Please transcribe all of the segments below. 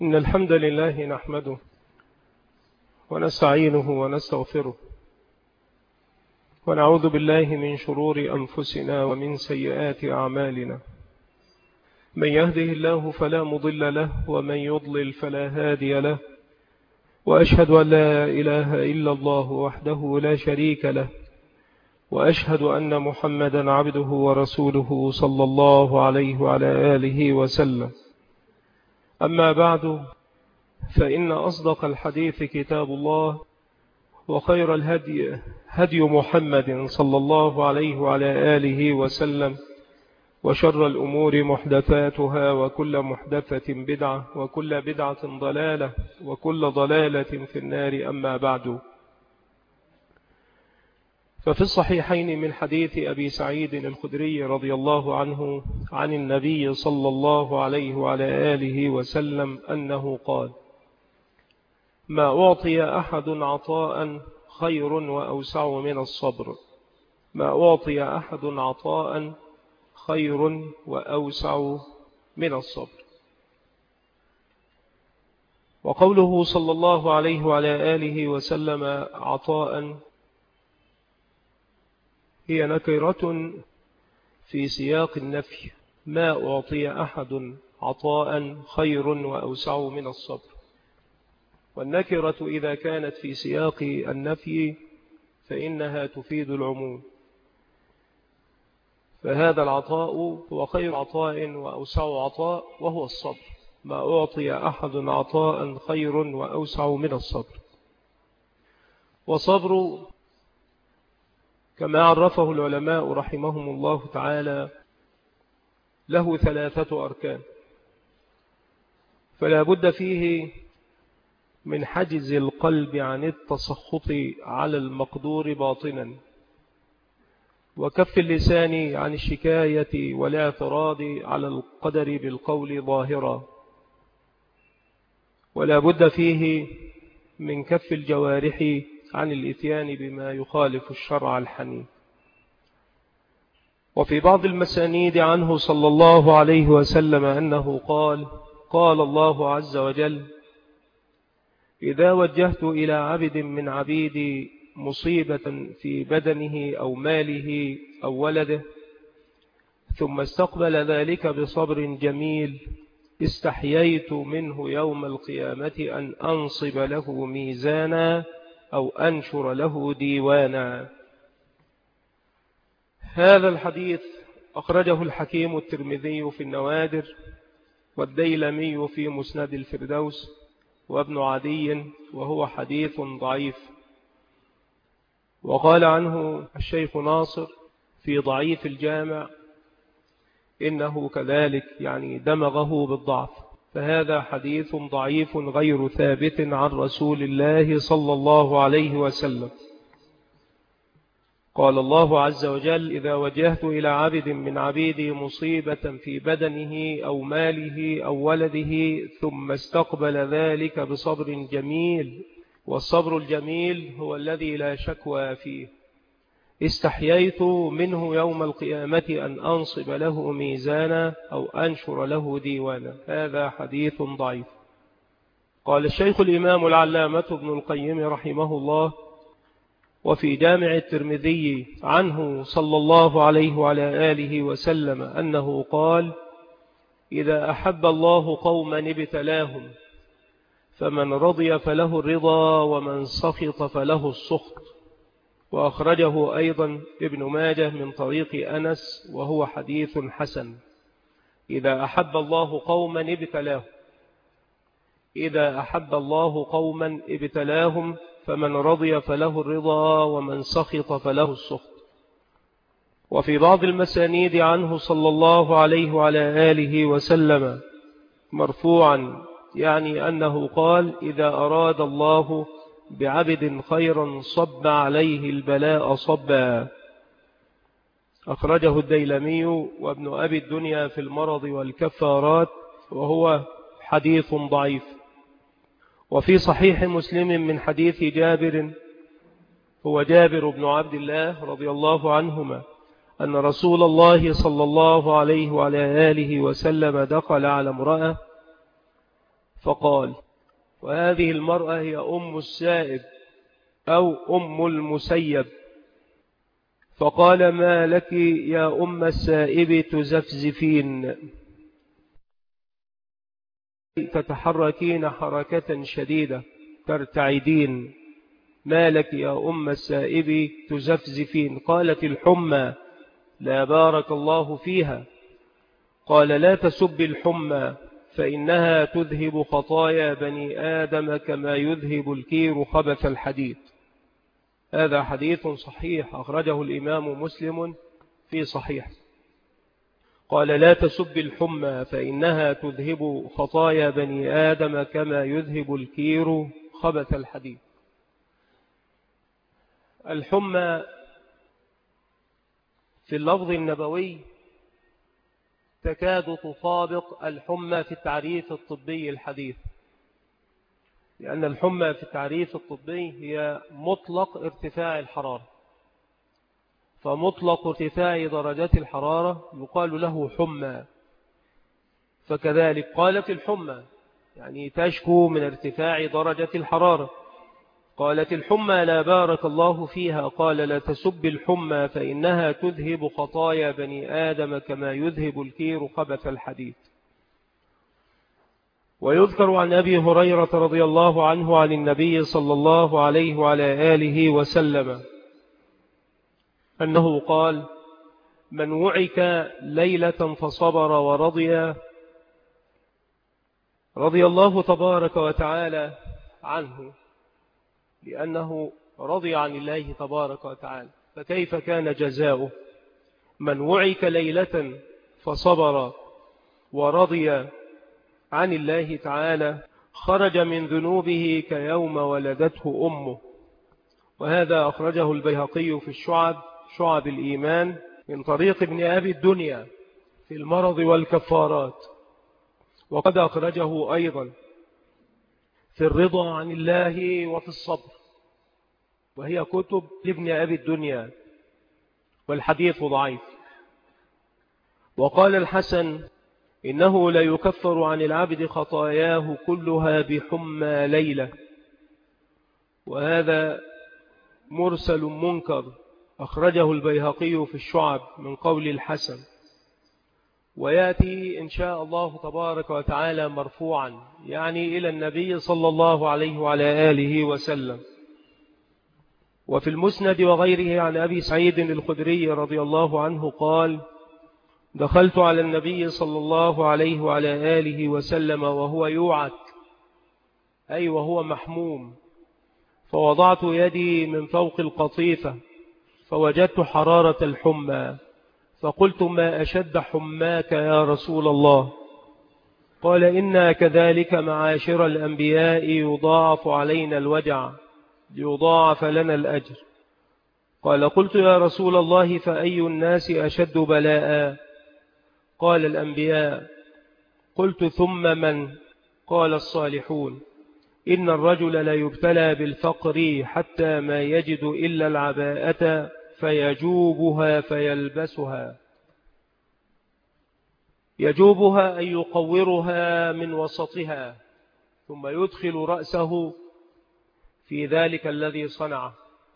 إن الحمد لله نحمده ونستعينه ونستغفره ونعوذ بالله من شرور أنفسنا ومن سيئات أعمالنا. من يهده الله فلا مضل له ومن يضلل فلا هادي له، وأشهد أن لا إله إلا الله وحده لا شريك له، وأشهد أن محمدا عبده ورسوله صلى الله عليه وعلى آله وسلم. أما بعد، فإن أصدق الحديث كتاب الله، وخير الهدي هدي محمد صلى الله عليه وعلى آله وسلم، وشر الأمور محدثاتها، وكل محدثة بدعة، وكل بدعة ضلالة، وكل ضلالة في النار. أما بعد، ففي الصحيحين من حديث أبي سعيد الخدري رضي الله عنه عن النبي صلى الله عليه وعلى آله وسلم أنه قال: ما أعطي أحد عطاء خير وأوسع من الصبر. ما أعطي أحد عطاء خير وأوسع من الصبر. وقوله صلى الله عليه وعلى آله وسلم عطاء هي نكرة في سياق النفي. ما أعطي أحد عطاء خير وأوسع من الصبر. والنكرة إذا كانت في سياق النفي فإنها تفيد العموم، فهذا العطاء هو خير عطاء وأوسع عطاء، وهو الصبر. ما أعطي أحد عطاء خير وأوسع من الصبر. وصبر كما عرفه العلماء رحمهم الله تعالى له 3 أركان، فلا بد فيه من حجز القلب عن التسخط على المقدور باطنا، وكف اللسان عن الشكاية والاعتراض على القدر بالقول ظاهرا، ولا بد فيه من كف الجوارح عن الإتيان بما يخالف الشرع الحنيف. وفي بعض المسانيد عنه صلى الله عليه وسلم أنه قال: قال الله عز وجل: إذا وجهت إلى عبد من عبيدي مصيبة في بدنه أو ماله أو ولده، ثم استقبل ذلك بصبر جميل، استحييت منه يوم القيامة أن أنصب له ميزانا أو أنشر له ديوانا. هذا الحديث أخرجه الحكيم الترمذي في النوادر، والديلمي في مسند الفردوس، وابن عدي، وهو حديث ضعيف. وقال عنه الشيخ ناصر في ضعيف الجامع إنه كذلك، يعني دمغه بالضعف، فهذا حديث ضعيف غير ثابت عن رسول الله صلى الله عليه وسلم. قال الله عز وجل: إذا وجهت إلى عبد من عبيدي مصيبة في بدنه أو ماله أو ولده، ثم استقبل ذلك بصبر جميل. والصبر الجميل هو الذي لا شكوى فيه. استحييت منه يوم القيامة أن أنصب له ميزانا أو أنشر له ديوانا. هذا حديث ضعيف. قال الشيخ الإمام العلامة ابن القيم رحمه الله: وفي جامع الترمذي عنه صلى الله عليه وعلى آله وسلم أنه قال: إذا أحب الله قوما ابتلاهم، فمن رضي فله الرضا، ومن سخط فله السخط. وأخرجه أيضا ابن ماجه من طريق أنس، وهو حديث حسن. إذا أحب الله قوما ابتلاهم، إذا أحب الله قوما ابتلاهم، فمن رضي فله الرضا، ومن سخط فله السخط. وفي بعض المسانيد عنه صلى الله عليه وعلى آله وسلم مرفوعا، يعني أنه قال: إذا أراد الله بعبد خيرا صب عليه البلاء صبا. أخرجه الديلمي وابن أبي الدنيا في المرض والكفارات، وهو حديث ضعيف. وفي صحيح مسلم من حديث جابر، هو جابر بن عبد الله رضي الله عنهما، أن رسول الله صلى الله عليه وعلى آله وسلم دخل على امرأة فقال: وهذه المرأة هي أم السائب أو أم المسيب. فقال: ما لك يا أم السائب تزفزفين، تتحركين حركة شديدة، ترتعدين، ما لك يا أم السائب تزفزفين؟ قالت: الحمى. لا بارك الله فيها. قال: لا تسب الحمى، فإنها تذهب خطايا بني آدم كما يذهب الكير خبث الحديد. هذا حديث صحيح أخرجه الإمام مسلم في صحيح. قال: لا تسب الحمى، فإنها تذهب خطايا بني آدم كما يذهب الكير خبث الحديد. الحمى في اللفظ النبوي تكاد تطابق الحمى في التعريف الطبي الحديث، لأن الحمى في التعريف الطبي هي مطلق ارتفاع الحرارة، فمطلق ارتفاع درجات الحرارة يقال له حمى. فكذلك قالت الحمى يعني تشكو من ارتفاع درجة الحرارة. قالت الحمى: لا بارك الله فيها. قال: لا تسب الحمى، فإنها تذهب خطايا بني آدم كما يذهب الكير خبث الحديد. ويذكر عن أبي هريرة رضي الله عنه عن النبي صلى الله عليه وعلى آله وسلم أنه قال: من وعك ليلة فصبر ورضي، رضي الله تبارك وتعالى عنه، لأنه رضي عن الله تبارك وتعالى. فكيف كان جزاؤه؟ من وعك ليلة فصبر ورضي عن الله تعالى خرج من ذنوبه كيوم ولدته أمه. وهذا أخرجه البيهقي في شعب الإيمان من طريق ابن أبي الدنيا في المرض والكفارات، وقد أخرجه أيضا في الرضا عن الله وفي الصبر، وهي كتب لابن أبي الدنيا، والحديث ضعيف. وقال الحسن: إنه لا يكفر عن العبد خطاياه كلها بحمى ليلة. وهذا مرسل منكر أخرجه البيهقي في الشعب من قول الحسن، ويأتي إن شاء الله تبارك وتعالى مرفوعا، يعني إلى النبي صلى الله عليه وعلى آله وسلم. وفي المسند وغيره عن أبي سعيد الخدري رضي الله عنه قال: دخلت على النبي صلى الله عليه وعلى آله وسلم وهو يوعك، أي وهو محموم، فوضعت يدي من فوق القطيفة فوجدت حرارة الحمى، فقلت: ما أشد حماك يا رسول الله؟ قال: إنا كذلك معاشر الأنبياء يضاعف علينا الوجع ليضاعف لنا الأجر. قال: قلت: يا رسول الله فأي الناس أشد بلاء؟ قال: الأنبياء. قلت: ثم من؟ قال: الصالحون. إن الرجل لا يبتلى بالفقر حتى ما يجد إلا العباءة فيجوبها فيلبسها. يجوبها أن يقورها من وسطها، ثم يدخل رأسه في ذلك الذي صنعه.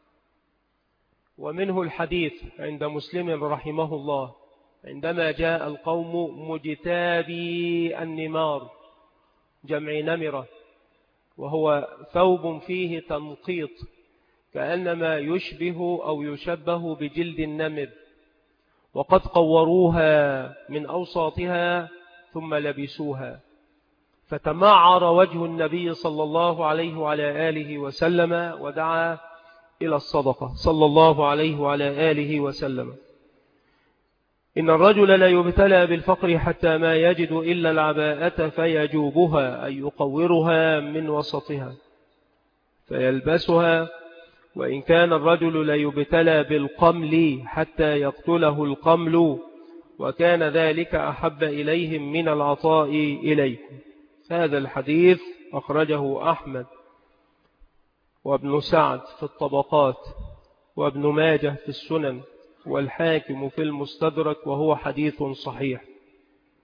ومنه الحديث عند مسلم رحمه الله عندما جاء القوم مجتابي النمار، جمع نمرة، وهو ثوب فيه تنقيط كأنما يشبه أو يشبه بجلد النمر، وقد قوروها من أوساطها ثم لبسوها، فتمعر وجه النبي صلى الله عليه وعلى آله وسلم ودعا إلى الصدقة صلى الله عليه وعلى آله وسلم. إن الرجل لا يبتلى بالفقر حتى ما يجد إلا العباءة فيجوبها أي يقورها من وسطها فيلبسها. وإن كان الرجل لا يبتلى بالقمل حتى يقتله القمل، وكان ذلك أحب إليهم من العطاء إليكم. هذا الحديث أخرجه أحمد وابن سعد في الطبقات، وابن ماجه في السنن، والحاكم في المستدرك، وهو حديث صحيح.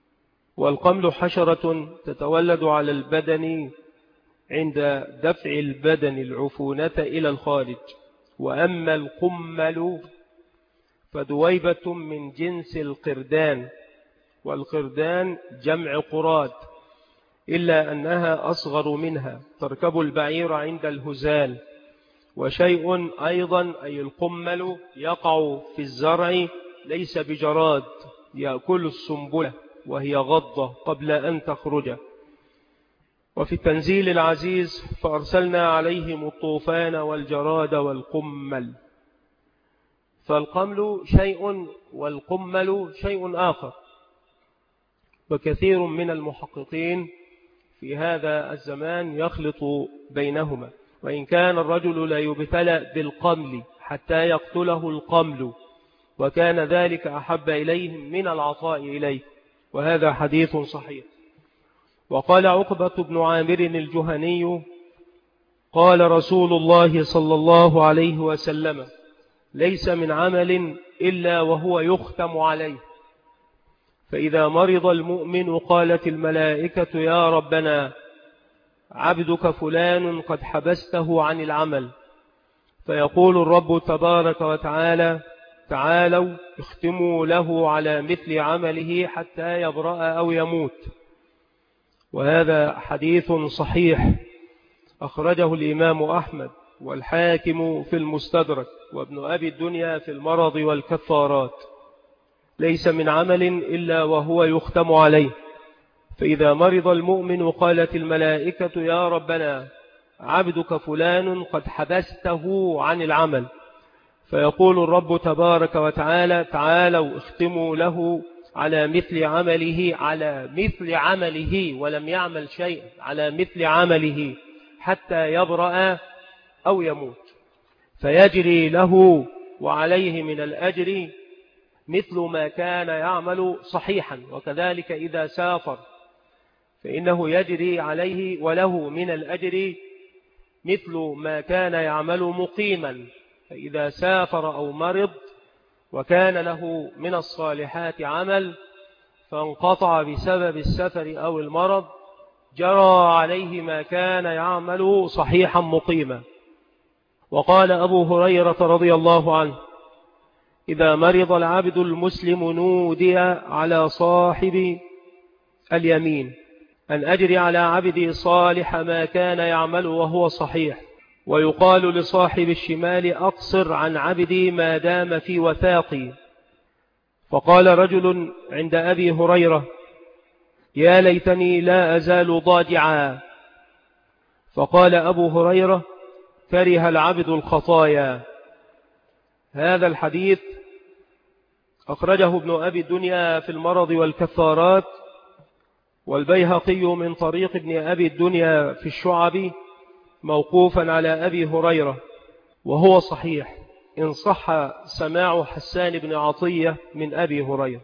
والقمل حشرة تتولد على البدن عند دفع البدن العفونة إلى الخارج. وأما القمل فدويبة من جنس القردان، والقردان جمع قراد، إلا أنها أصغر منها، تركب البعير عند الهزال. وشيء أيضا أي القمل يقع في الزرع ليس بجراد، يأكل السنبلة وهي غضة قبل أن تخرج. وفي التنزيل العزيز فأرسلنا عليهم الطوفان والجراد والقمل. فالقمل شيء والقمل شيء آخر. وكثير من المحققين في هذا الزمان يخلط بينهما، وإن كان الرجل لا يبتلى بالقمل حتى يقتله القمل، وكان ذلك أحب إليهم من العطاء إليه، وهذا حديث صحيح. وقال عقبة بن عامر الجهني قال رسول الله صلى الله عليه وسلم: ليس من عمل إلا وهو يختم عليه، فإذا مرض المؤمن قالت الملائكة: يا ربنا عبدك فلان قد حبسته عن العمل، فيقول الرب تبارك وتعالى: تعالوا اختموا له على مثل عمله حتى يبرأ أو يموت. وهذا حديث صحيح أخرجه الإمام أحمد والحاكم في المستدرك وابن أبي الدنيا في المرض والكفارات. ليس من عمل إلا وهو يختم عليه، فإذا مرض المؤمن قالت الملائكة: يا ربنا عبدك فلان قد حبسته عن العمل، فيقول الرب تبارك وتعالى: تعالوا اختموا له على مثل عمله، ولم يعمل شيء، على مثل عمله حتى يبرأ أو يموت، فيجري له وعليه من الأجر مثل ما كان يعمل صحيحا. وكذلك إذا سافر فإنه يجري عليه وله من الأجر مثل ما كان يعمل مقيما. فإذا سافر أو مرض وكان له من الصالحات عمل فانقطع بسبب السفر أو المرض، جرى عليه ما كان يعمل صحيحا مقيما. وقال أبو هريرة رضي الله عنه: إذا مرض العبد المسلم نودي على صاحب اليمين أن أجري على عبدي صالح ما كان يعمل وهو صحيح، ويقال لصاحب الشمال: أقصر عن عبدي ما دام في وثاقي. فقال رجل عند أبي هريرة: يا ليتني لا أزال ضاجعا. فقال أبو هريرة: كره العبد الخطايا. هذا الحديث أخرجه ابن أبي الدنيا في المرض والكفارات، والبيهقي من طريق ابن أبي الدنيا في الشعب موقوفا على أبي هريرة، وهو صحيح إن صح سماع حسان بن عطية من أبي هريرة.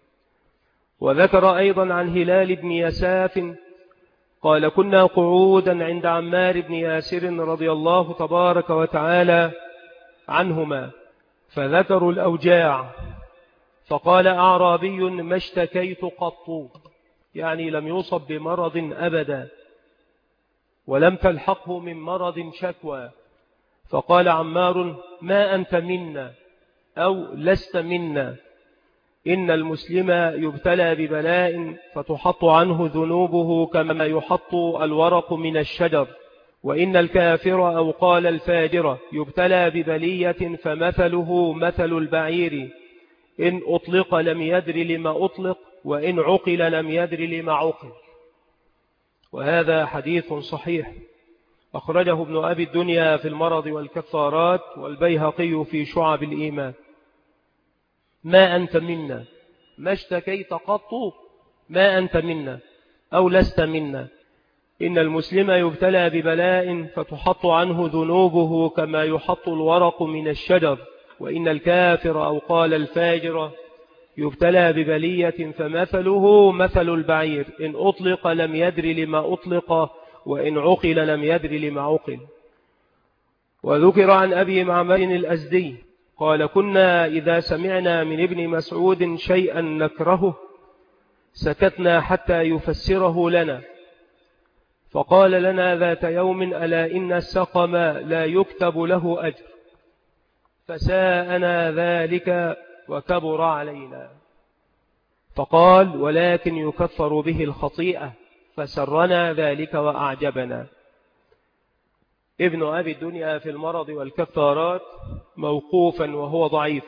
وذكر أيضا عن هلال بن يساف قال: كنا قعودا عند عمار بن ياسر رضي الله تبارك وتعالى عنهما، فذكروا الأوجاع، فقال أعرابي: ما اشتكيت قط، يعني لم يصب بمرض أبدا ولم تلحقه من مرض شكوى. فقال عمار: ما أنت منا أو لست منا، إن المسلم يبتلى ببلاء فتحط عنه ذنوبه كما يحط الورق من الشجر، وإن الكافر أو قال الفاجر يبتلى ببلية فمثله مثل البعير، إن أطلق لم يدر لما أطلق، وإن عقل لم يدر لما عقل. وهذا حديث صحيح أخرجه ابن أبي الدنيا في المرض والكفارات، والبيهقي في شعب الإيمان. ما أنت منا، ما اشتكيت قط، ما أنت منا أو لست منا، إن المسلم يبتلى ببلاء فتحط عنه ذنوبه كما يحط الورق من الشجر، وإن الكافر أو قال الفاجر يبتلى ببلية فمثله مثل البعير، إن أطلق لم يدر لما أطلق، وإن عقل لم يدر لما عقل. وذكر عن أبي معمر الأزدي قال: كنا إذا سمعنا من ابن مسعود شيئا نكرهه سكتنا حتى يفسره لنا، فقال لنا ذات يوم: ألا إن السقم لا يكتب له أجر. فساءنا ذلك وكبر علينا، فقال: ولكن يكفر به الخطيئة. فسرنا ذلك وأعجبنا. ابن أبي الدنيا في المرض والكفارات موقوفا وهو ضعيف.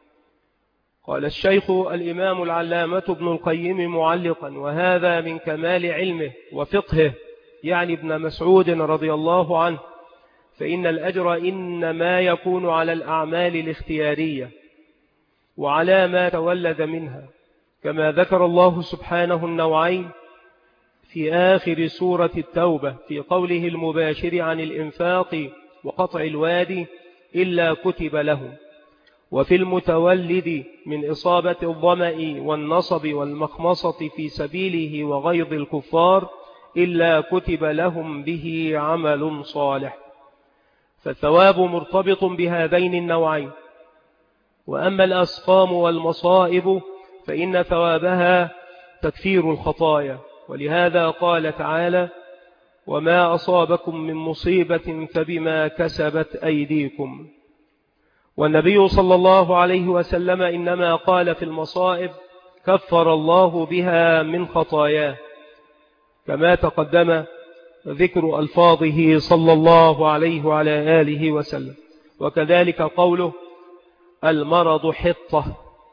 قال الشيخ الإمام العلامة ابن القيم معلقا: وهذا من كمال علمه وفقهه، يعني ابن مسعود رضي الله عنه، فإن الأجر إنما يكون على الأعمال الاختيارية وعلى ما تولد منها، كما ذكر الله سبحانه النوعين في آخر سورة التوبة في قوله المباشر عن الإنفاق وقطع الوادي: إلا كتب لهم، وفي المتولد من إصابة الظمأ والنصب والمخمصة في سبيله وغيظ الكفار: إلا كتب لهم به عمل صالح. فالثواب مرتبط بهذين النوعين. وأما الأسقام والمصائب فإن ثوابها تكفير الخطايا، ولهذا قال تعالى: وما أصابكم من مصيبة فبما كسبت أيديكم. والنبي صلى الله عليه وسلم إنما قال في المصائب: كفر الله بها من خطاياه، كما تقدم ذكر ألفاظه صلى الله عليه وعلى آله وسلم. وكذلك قوله: المرض حطة،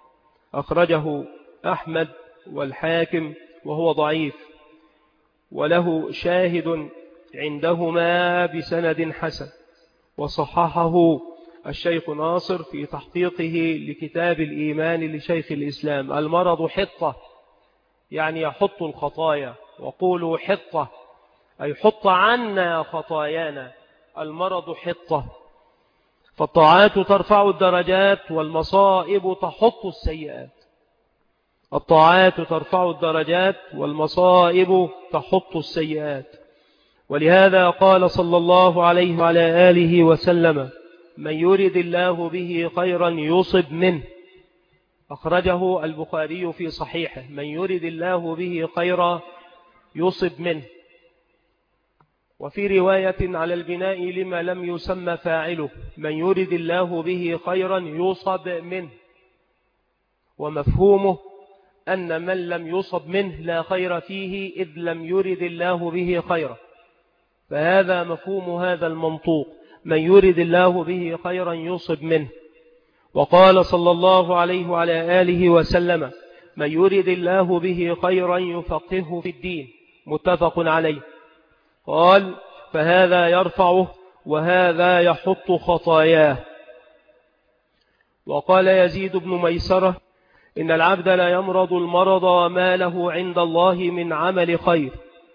أخرجه أحمد والحاكم وهو ضعيف، وله شاهد عندهما بسند حسن، وصححه الشيخ ناصر في تحقيقه لكتاب الإيمان لشيخ الإسلام. المرض حطة يعني يحط الخطايا، وقولوا حطة أي حط عنا خطايانا. المرض حطة، فالطاعات ترفع الدرجات والمصائب تحط السيئات. الطاعات ترفع الدرجات والمصائب تحط السيئات. ولهذا قال صلى الله عليه وعلى آله وسلم: من يرد الله به خيرا يصب منه، أخرجه البخاري في صحيحه. من يرد الله به خيرا يصب منه. وفي رواية على البناء لما لم يسمى فاعله: من يرد الله به خيرا يصب منه. ومفهومه أن من لم يصب منه لا خير فيه، إذ لم يرد الله به خيرا. فهذا مفهوم هذا المنطوق: من يرد الله به خيرا يصب منه. وقال صلى الله عليه وعلى آله وسلم: من يرد الله به خيرا يفقهه في الدين، متفق عليه. قال: فهذا يرفعه وهذا يحط خطاياه. وقال يزيد بن ميسرة: إن العبد لا يمرض المرض ما له عند الله من عمل خير،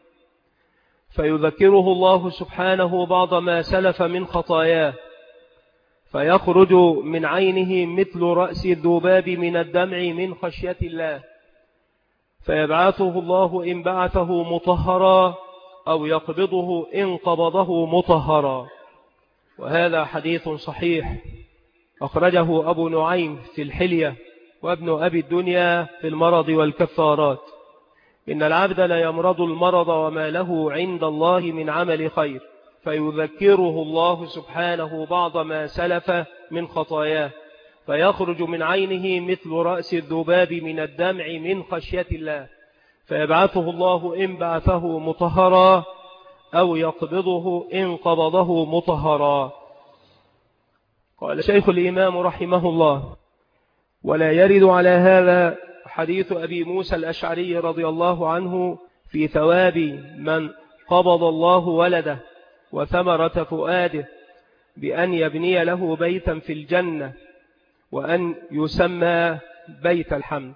فيذكره الله سبحانه بعض ما سلف من خطاياه، فيخرج من عينه مثل رأس الذباب من الدمع من خشية الله، فيبعثه الله إن بعثه مطهرا، أو يقبضه إن قبضه مطهرا. وهذا حديث صحيح، أخرجه أبو نعيم في الحلية، وابن أبي الدنيا في المرض والكفارات. إن العبد لا يمرض المرض وما له عند الله من عمل خير، فيذكره الله سبحانه بعض ما سلف من خطاياه، فيخرج من عينه مثل رأس الذباب من الدمع من خشية الله، فيبعثه الله إن بعثه مطهرا، أو يقبضه إن قبضه مطهرا. قال شيخ الإمام رحمه الله: ولا يرد على هذا حديث أبي موسى الأشعري رضي الله عنه في ثواب من قبض الله ولده وثمرة فؤاده بأن يبني له بيتا في الجنة، وأن يسمى بيت الحمد.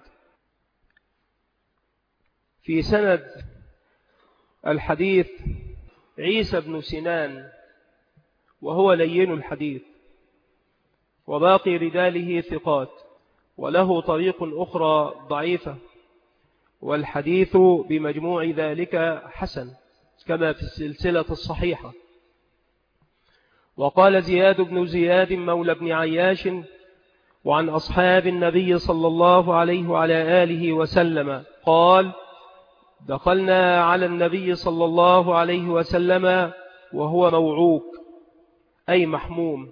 في سند الحديث عيسى بن سنان، وهو لين الحديث، وباقي رجاله ثقات، وله طريق أخرى ضعيفة، والحديث بمجموع ذلك حسن كما في السلسلة الصحيحة. وقال زياد بن زياد مولى بن عياش: وعن أصحاب النبي صلى الله عليه وعلى آله وسلم قال: دخلنا على النبي صلى الله عليه وسلم وهو موعوك أي محموم،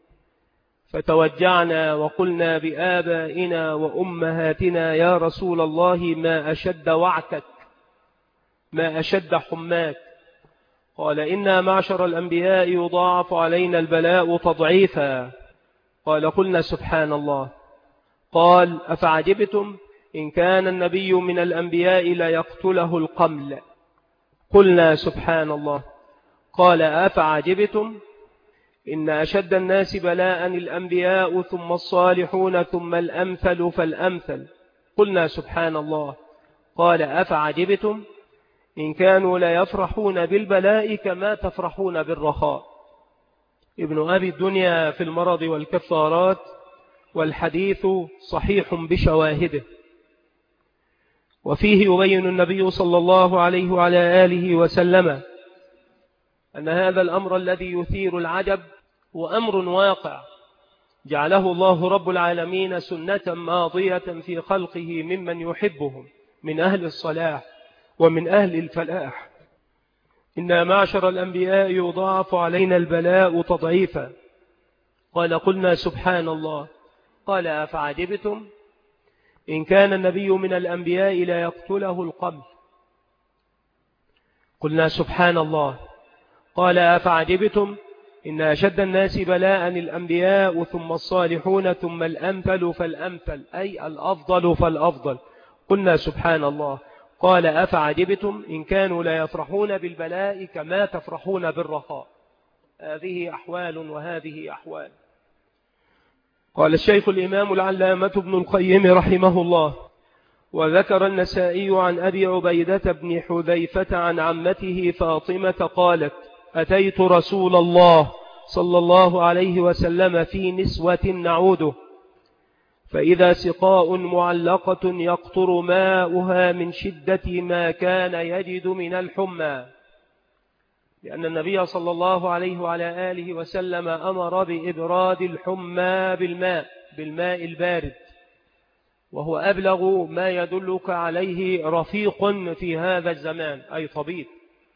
فتوجعنا وقلنا بآبائنا وأمهاتنا: يا رسول الله ما أشد وعكك، ما أشد حماك. قال: إنا معشر الأنبياء يضاعف علينا البلاء تضعيفا. قال: قلنا سبحان الله. قال: أفعجبتم إن كان النبي من الأنبياء لا يقتله القمل. قلنا سبحان الله. قال: أفعجبتم إن أشد الناس بلاء الأنبياء ثم الصالحون ثم الأمثل فالأمثل. قلنا سبحان الله. قال: أفعجبتم إن كانوا لا يفرحون بالبلاء كما تفرحون بالرخاء. ابن أبي الدنيا في المرض والكفارات، والحديث صحيح بشواهده. وفيه يبين النبي صلى الله عليه وعلى آله وسلم أن هذا الأمر الذي يثير العجب هو أمر واقع جعله الله رب العالمين سنة ماضية في خلقه ممن يحبهم من أهل الصلاح ومن أهل الفلاح. إنا معشر الأنبياء يضاعف علينا البلاء تضعيفا. قال: قلنا سبحان الله. قال: أفعجبتم إن كان النبي من الأنبياء لا يقتله القمل. قلنا سبحان الله. قال: أفعجبتم إن أشد الناس بلاء الأنبياء ثم الصالحون ثم الأمثل فالأمثل أي الأفضل فالأفضل. قلنا سبحان الله. قال: أفعجبتم إن كانوا لا يفرحون بالبلاء كما تفرحون بالرخاء. هذه أحوال وهذه أحوال. قال الشيخ الإمام العلامة ابن القيم رحمه الله: وذكر النسائي عن أبي عبيدة بن حذيفة عن عمته فاطمة قالت: أتيت رسول الله صلى الله عليه وسلم في نسوة نعوده، فإذا سقاء معلقة يقطر ماؤها من شدة ما كان يجد من الحمى، لأن النبي صلى الله عليه وعلى آله وسلم أمر بإبراد الحمى بالماء البارد، وهو أبلغ ما يدلك عليه رفيق في هذا الزمان أي طبيب،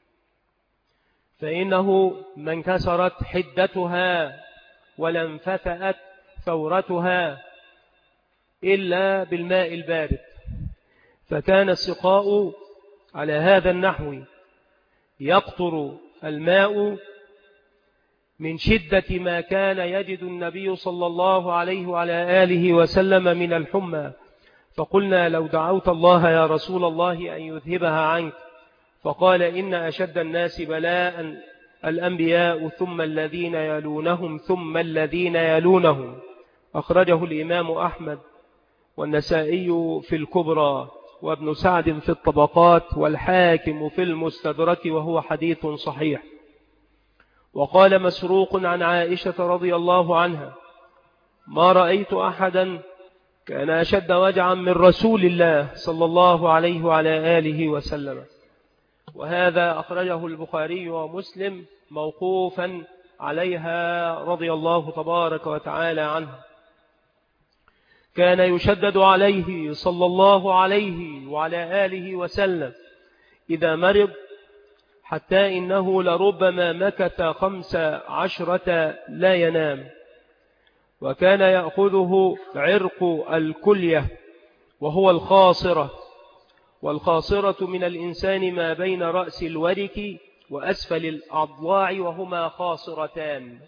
فإنه ما انكسرت حدتها ولا انفتأت ثورتها إلا بالماء البارد. فكان السقاء على هذا النحو يقطر الماء من شدة ما كان يجد النبي صلى الله عليه وعلى آله وسلم من الحمى. فقلنا: لو دعوت الله يا رسول الله أن يذهبها عنك. فقال: إن أشد الناس بلاء الأنبياء ثم الذين يلونهم ثم الذين يلونهم. أخرجه الإمام أحمد والنسائي في الكبرى وابن سعد في الطبقات والحاكم في المستدرك، وهو حديث صحيح. وقال مسروق عن عائشة رضي الله عنها: ما رأيت أحدا كان أشد وجعا من رسول الله صلى الله عليه وعلى آله وسلم. وهذا أخرجه البخاري ومسلم موقوفا عليها رضي الله تبارك وتعالى عنها. كان يشدد عليه صلى الله عليه وعلى آله وسلم إذا مرض، حتى إنه لربما مكث 15 لا ينام. وكان يأخذه عرق الكلية وهو الخاصرة، والخاصرة من الإنسان ما بين رأس الورك وأسفل الأضلاع وهما خاصرتان.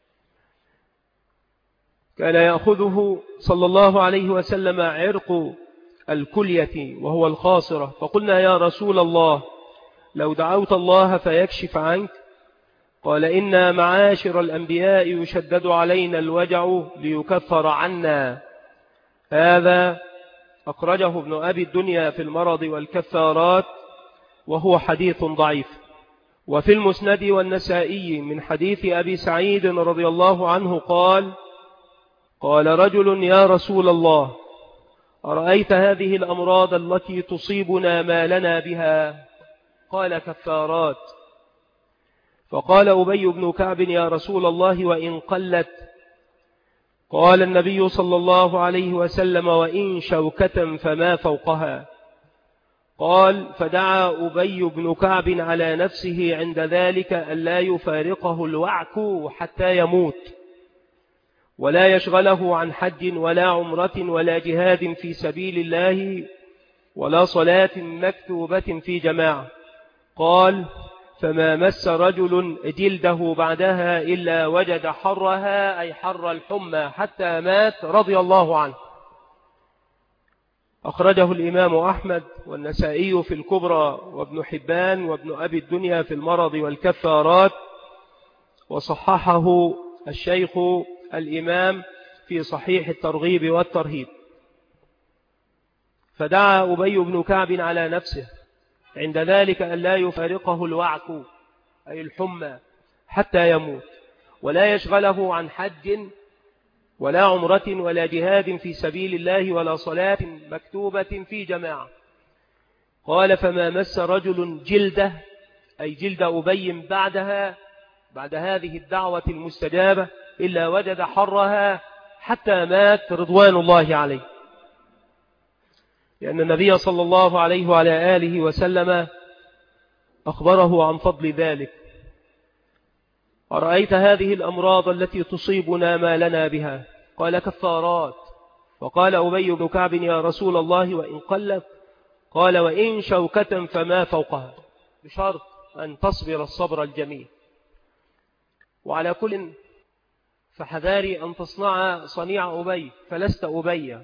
كان يأخذه صلى الله عليه وسلم عرق الكلية وهو الخاصرة. فقلنا: يا رسول الله، لو دعوت الله فيكشف عنك. قال: إنا معاشر الأنبياء يشدد علينا الوجع ليكفر عنا. هذا أخرجه ابن أبي الدنيا في المرض والكفارات، وهو حديث ضعيف. وفي المسند والنسائي من حديث أبي سعيد رضي الله عنه قال: قال رجل: يا رسول الله، أرأيت هذه الأمراض التي تصيبنا ما لنا بها؟ قال: كفارات. فقال أبي بن كعب: يا رسول الله، وإن قلت؟ قال النبي صلى الله عليه وسلم: وإن شوكة فما فوقها. قال فدعا أبي بن كعب على نفسه عند ذلك ألا يفارقه الوعك حتى يموت ولا يشغله عن حج ولا عمرة ولا جهاد في سبيل الله ولا صلاة مكتوبة في جماعة. قال فما مس رجل جلده بعدها إلا وجد حرها أي حر الحمى حتى مات رضي الله عنه. أخرجه الإمام أحمد والنسائي في الكبرى وابن حبان وابن أبي الدنيا في المرض والكفارات، وصححه الشيخ الإمام في صحيح الترغيب والترهيب. فدعا أبي بن كعب على نفسه عند ذلك أن لا يفارقه الوعك أي الحمى حتى يموت ولا يشغله عن حج ولا عمرة ولا جهاد في سبيل الله ولا صلاة مكتوبة في جماعة. قال فما مس رجل جلده أي جلد أبي بعد هذه الدعوة المستجابة إلا وجد حرها حتى مات رضوان الله عليه، لأن النبي صلى الله عليه وعلى آله وسلم أخبره عن فضل ذلك. أرأيت هذه الأمراض التي تصيبنا ما لنا بها؟ قال كفارات. وقال أبي بن كعب يا رسول الله وإن قلت؟ قال وإن شوكة فما فوقها، بشرط أن تصبر الصبر الجميل. وعلى كل فحذاري أن تصنع صنيع أبي فلست أبي،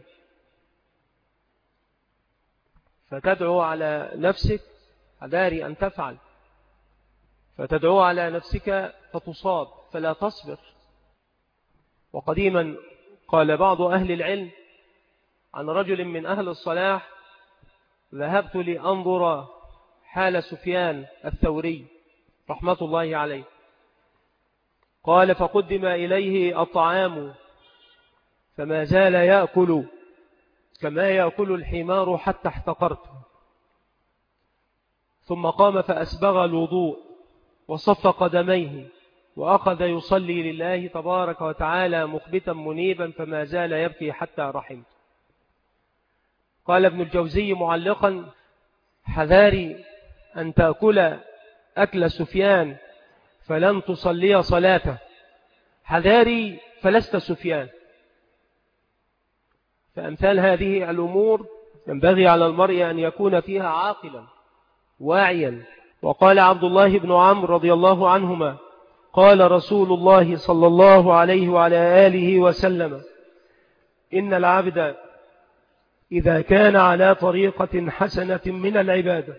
فتدعو على نفسك، حذاري أن تفعل، فتدعو على نفسك فتصاب فلا تصبر. وقديما قال بعض أهل العلم عن رجل من أهل الصلاح ذهبت لأنظر حال سفيان الثوري رحمة الله عليه. قال فقدم إليه الطعام فما زال يأكل كما يأكل الحمار حتى احتقرته، ثم قام فأسبغ الوضوء وصف قدميه وأخذ يصلي لله تبارك وتعالى مخبتا منيبا فما زال يبكي حتى رحمت. قال ابن الجوزي معلقا حذاري أن تأكل أكل سفيان فلن تصلي صلاته، حذاري فلست سفيان. فأمثال هذه الأمور ينبغي على المرء أن يكون فيها عاقلا واعيا. وقال عبد الله بن عمرو رضي الله عنهما قال رسول الله صلى الله عليه وعلى آله وسلم إن العبد إذا كان على طريقة حسنة من العبادة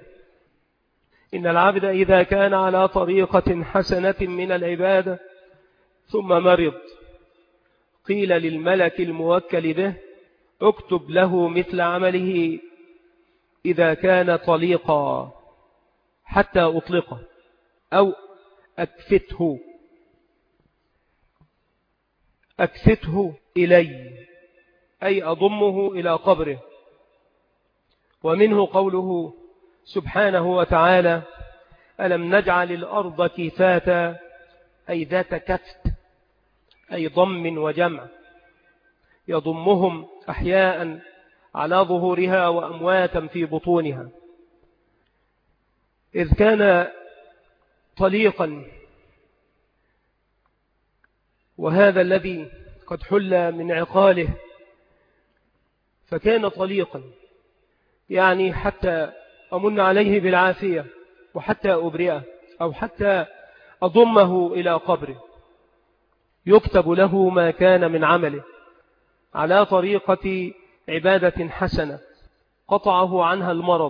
من العبادة ثم مرض قيل للملك الموكل به اكتب له مثل عمله إذا كان طليقا حتى أطلقه أو أكفته إلي أي أضمه إلى قبره. ومنه قوله سبحانه وتعالى ألم نجعل الأرض كفاتا أي ذات كفت أي ضم وجمع يضمهم أحياء على ظهورها وأمواتا في بطونها. إذ كان طليقا، وهذا الذي قد حل من عقاله فكان طليقا، يعني حتى أمن عليه بالعافية وحتى أبرئه أو حتى أضمه إلى قبره يكتب له ما كان من عمله على طريقة عبادة حسنة قطعه عنها المرض،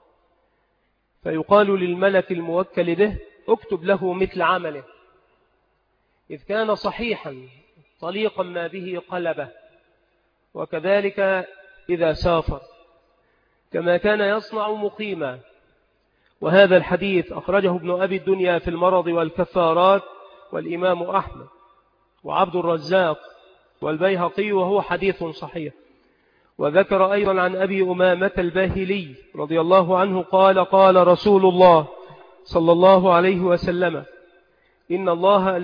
فيقال للملك الموكل به اكتب له مثل عمله. إذ كان صحيحا طليقا ما به قلبه، وكذلك إذا سافر كما كان يصنع مقيما. وهذا الحديث أخرجه ابن أبي الدنيا في المرض والكفارات والإمام أحمد وعبد الرزاق والبيهقي وهو حديث صحيح. وذكر أيضا عن أبي أمامة الباهلي رضي الله عنه قال قال رسول الله صلى الله عليه وسلم إن الله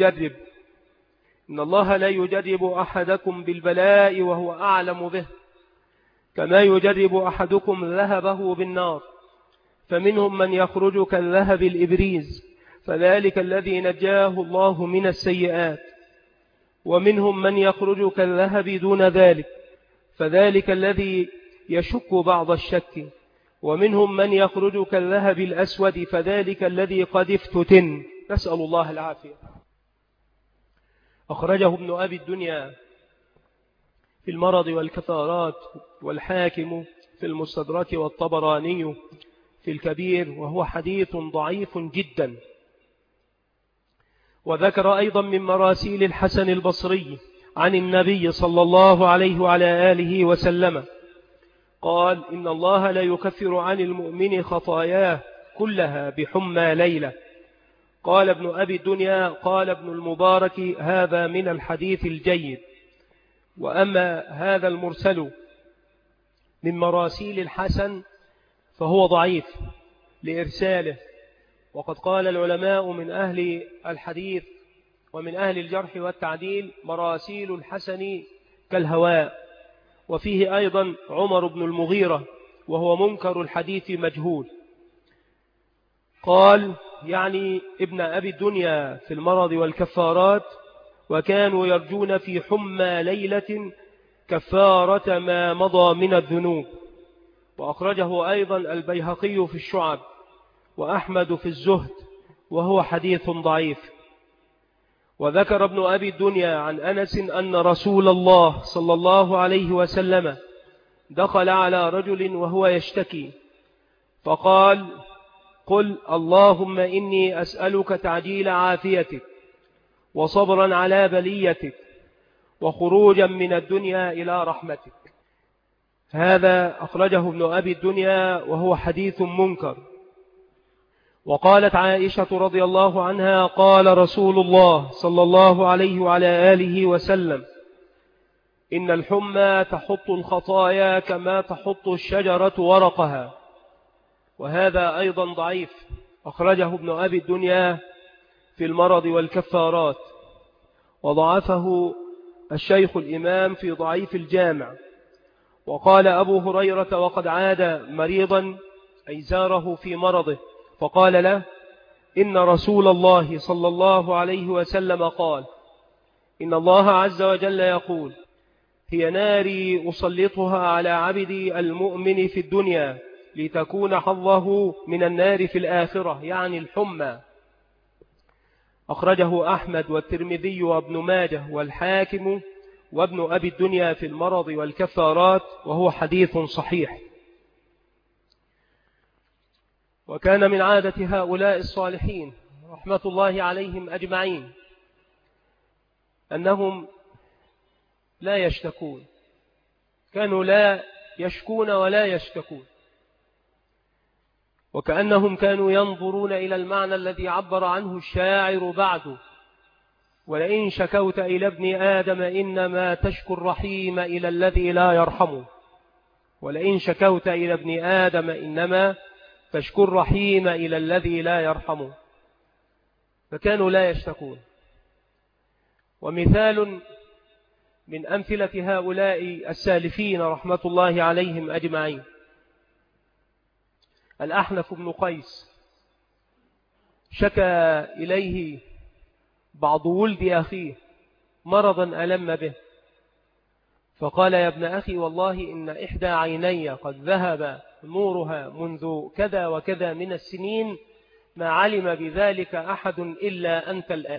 لا يجرب أحدكم بالبلاء وهو أعلم به كما يجرب أحدكم ذهبه بالنار فمنهم من يخرج كالذهب الإبريز فذلك الذي نجاه الله من السيئات، ومنهم من يخرج كالذهب دون ذلك فذلك الذي يشك بعض الشك، ومنهم من يخرج كالذهب الأسود فذلك الذي قد افتتن، نسأل الله العافية. أخرجه ابن أبي الدنيا في المرض والكفارات، والحاكم في المستدرك، والطبراني في الكبير، وهو حديث ضعيف جدا. وذكر أيضا من مراسيل الحسن البصري عن النبي صلى الله عليه وعلى آله وسلم قال: إن الله لا يكفر عن المؤمن خطاياه كلها بحمى ليلة. قال ابن أبي الدنيا قال ابن المبارك: هذا من الحديث الجيد. وأما هذا المرسل من مراسيل الحسن فهو ضعيف لإرساله، وقد قال العلماء من أهل الحديث ومن أهل الجرح والتعديل: مراسيل الحسن كالهواء. وفيه أيضا عمر بن المغيرة وهو منكر الحديث مجهول. قال يعني ابن أبي الدنيا في المرض والكفارات: وكانوا يرجون في حمى ليلة كفارة ما مضى من الذنوب. وأخرجه أيضا البيهقي في الشعب وأحمد في الزهد، وهو حديث ضعيف. وذكر ابن أبي الدنيا عن أنس أن رسول الله صلى الله عليه وسلم دخل على رجل وهو يشتكي فقال: قل اللهم إني أسألك تعجيل عافيتك وصبرا على بليتك وخروجا من الدنيا إلى رحمتك. هذا أخرجه ابن أبي الدنيا وهو حديث منكر. وقالت عائشة رضي الله عنها: قال رسول الله صلى الله عليه وعلى آله وسلم: إن الحمى تحط الخطايا كما تحط الشجرة ورقها. وهذا أيضا ضعيف، أخرجه ابن أبي الدنيا في المرض والكفارات، وضعفه الشيخ الإمام في ضعيف الجامع. وقال أبو هريرة وقد عاد مريضا أي زاره في مرضه فقال له: إن رسول الله صلى الله عليه وسلم قال: إن الله عز وجل يقول: هي ناري أسلطها على عبدي المؤمن في الدنيا لتكون حظه من النار في الآخرة، يعني الحمى. أخرجه أحمد والترمذي وابن ماجه والحاكم وابن أبي الدنيا في المرض والكفارات، وهو حديث صحيح. وكان من عادة هؤلاء الصالحين رحمة الله عليهم أجمعين أنهم لا يشتكون، كانوا لا يشكون ولا يشتكون، وكأنهم كانوا ينظرون إلى المعنى الذي عبر عنه الشاعر بعده: ولئن شكوت إلى ابن آدم إنما تشكو الرحيم إلى الذي لا يرحمه. ولئن شكوت إلى ابن آدم إنما تشكو الرحيم إلى الذي لا يرحمه. فكانوا لا يشتكون. ومثال من أمثلة هؤلاء السالفين رحمة الله عليهم أجمعين الأحنف بن قيس، شكى إليه بعض ولد أخيه مرضا ألم به، فقال: يا ابن أخي والله إن إحدى عيني قد ذهب نورها منذ كذا وكذا من السنين، ما علم بذلك أحد إلا أنت الآن.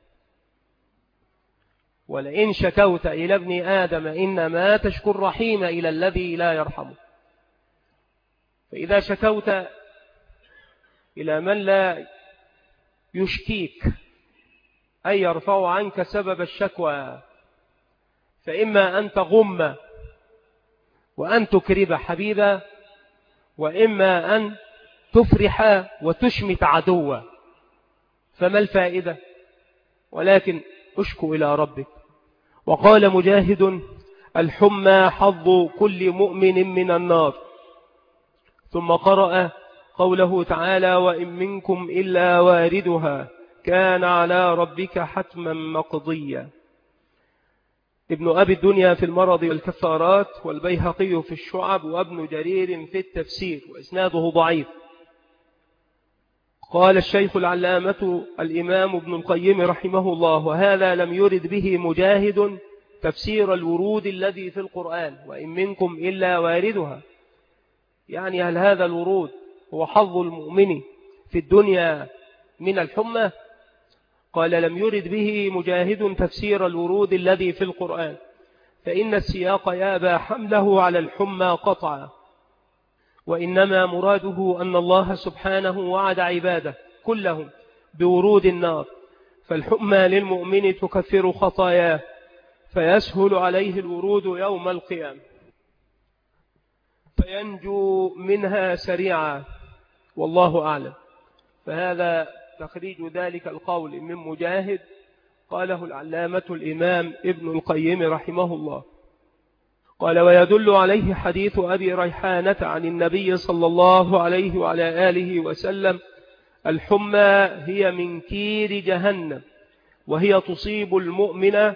ولئن شكوت إلى ابن آدم إنما تشكو الرحيم إلى الذي لا يرحمه. فإذا شكوت إلى من لا يشكيك أي يرفع عنك سبب الشكوى، فإما أن تغم وأن تكرب حبيبا، وإما أن تفرح وتشمت عدوا، فما الفائدة؟ ولكن أشكو إلى ربك. وقال مجاهد: الحمى حظ كل مؤمن من النار. ثم قرأ قوله تعالى: وإن منكم إلا واردها كان على ربك حتما مقضيا. ابن أبي الدنيا في المرض والكفارات، والبيهقي في الشعب، وابن جرير في التفسير، وإسناده ضعيف. قال الشيخ العلامة الإمام ابن القيم رحمه الله: وهذا لم يرد به مجاهد تفسير الورود الذي في القرآن وإن منكم إلا واردها. يعني هل هذا الورود هو حظ المؤمن في الدنيا من الحمى؟ قال: لم يرد به مجاهد تفسير الورود الذي في القرآن، فإن السياق يابى حمله على الحمى قطعا، وإنما مراده أن الله سبحانه وعد عباده كلهم بورود النار، فالحمى للمؤمن تكفر خطاياه فيسهل عليه الورود يوم القيامة فينجو منها سريعا، والله أعلم. فهذا تخريج ذلك القول من مجاهد قاله العلامة الإمام ابن القيم رحمه الله. قال: ويدل عليه حديث أبي ريحانة عن النبي صلى الله عليه وعلى آله وسلم: الحمى هي من كير جهنم، وهي تصيب المؤمن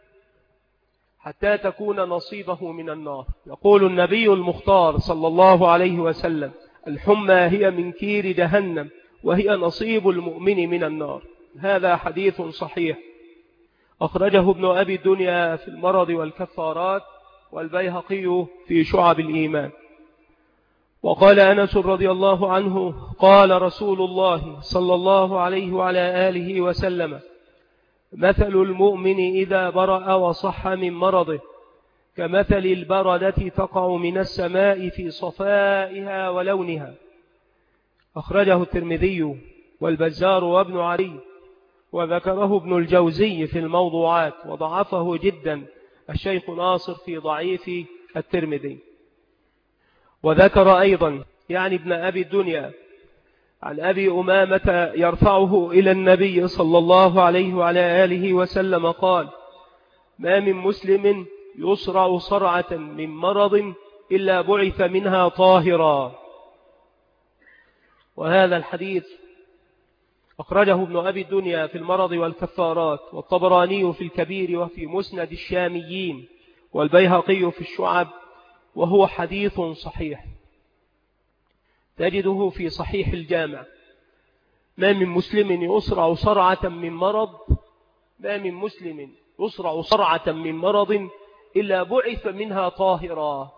حتى تكون نصيبه من النار. يقول النبي المختار صلى الله عليه وسلم: الحمى هي من كير جهنم، وهي نصيب المؤمن من النار. هذا حديث صحيح أخرجه ابن أبي الدنيا في المرض والكفارات، والبيهقي في شعب الإيمان. وقال أنس رضي الله عنه: قال رسول الله صلى الله عليه وعلى آله وسلم: مثل المؤمن إذا برأ وصح من مرضه كمثل البردة تقع من السماء في صفائها ولونها. أخرجه الترمذي والبزار وابن علي، وذكره ابن الجوزي في الموضوعات، وضعفه جدا الشيخ ناصر في ضعيف الترمذي. وذكر أيضا يعني ابن أبي الدنيا عن أبي أمامة يرفعه إلى النبي صلى الله عليه وعلى آله وسلم قال: ما من مسلم يصرع صرعة من مرض إلا بعث منها طاهرا. وهذا الحديث أخرجه ابن أبي الدنيا في المرض والكفارات، والطبراني في الكبير وفي مسند الشاميين، والبيهقي في الشعب، وهو حديث صحيح تجده في صحيح الجامع. ما من مسلم يصرع صرعة من مرض ما من مسلم يصرع صرعة من مرض إلا بعث منها طاهرا.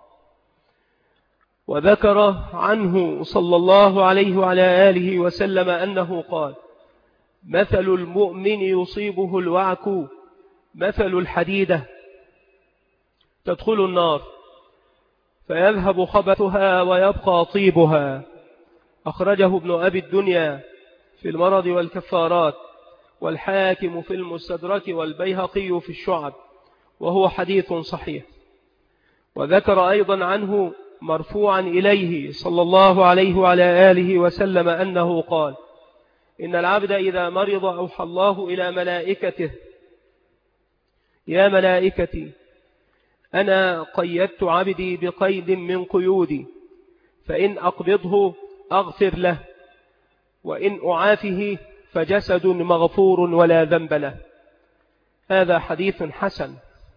وذكر عنه صلى الله عليه وعلى آله وسلم أنه قال: مثل المؤمن يصيبه الوعك مثل الحديدة تدخل النار فيذهب خبثها ويبقى طيبها. أخرجه ابن أبي الدنيا في المرض والكفارات، والحاكم في المستدرك، والبيهقي في الشعب، وهو حديث صحيح. وذكر أيضا عنه مرفوعا إليه صلى الله عليه وعلى آله وسلم أنه قال: إن العبد إذا مرض أوحى الله إلى ملائكته: يا ملائكتي أنا قيدت عبدي بقيد من قيودي، فإن أقبضه أغفر له، وإن أعافه فجسد مغفور ولا ذنب له. هذا حديث حسن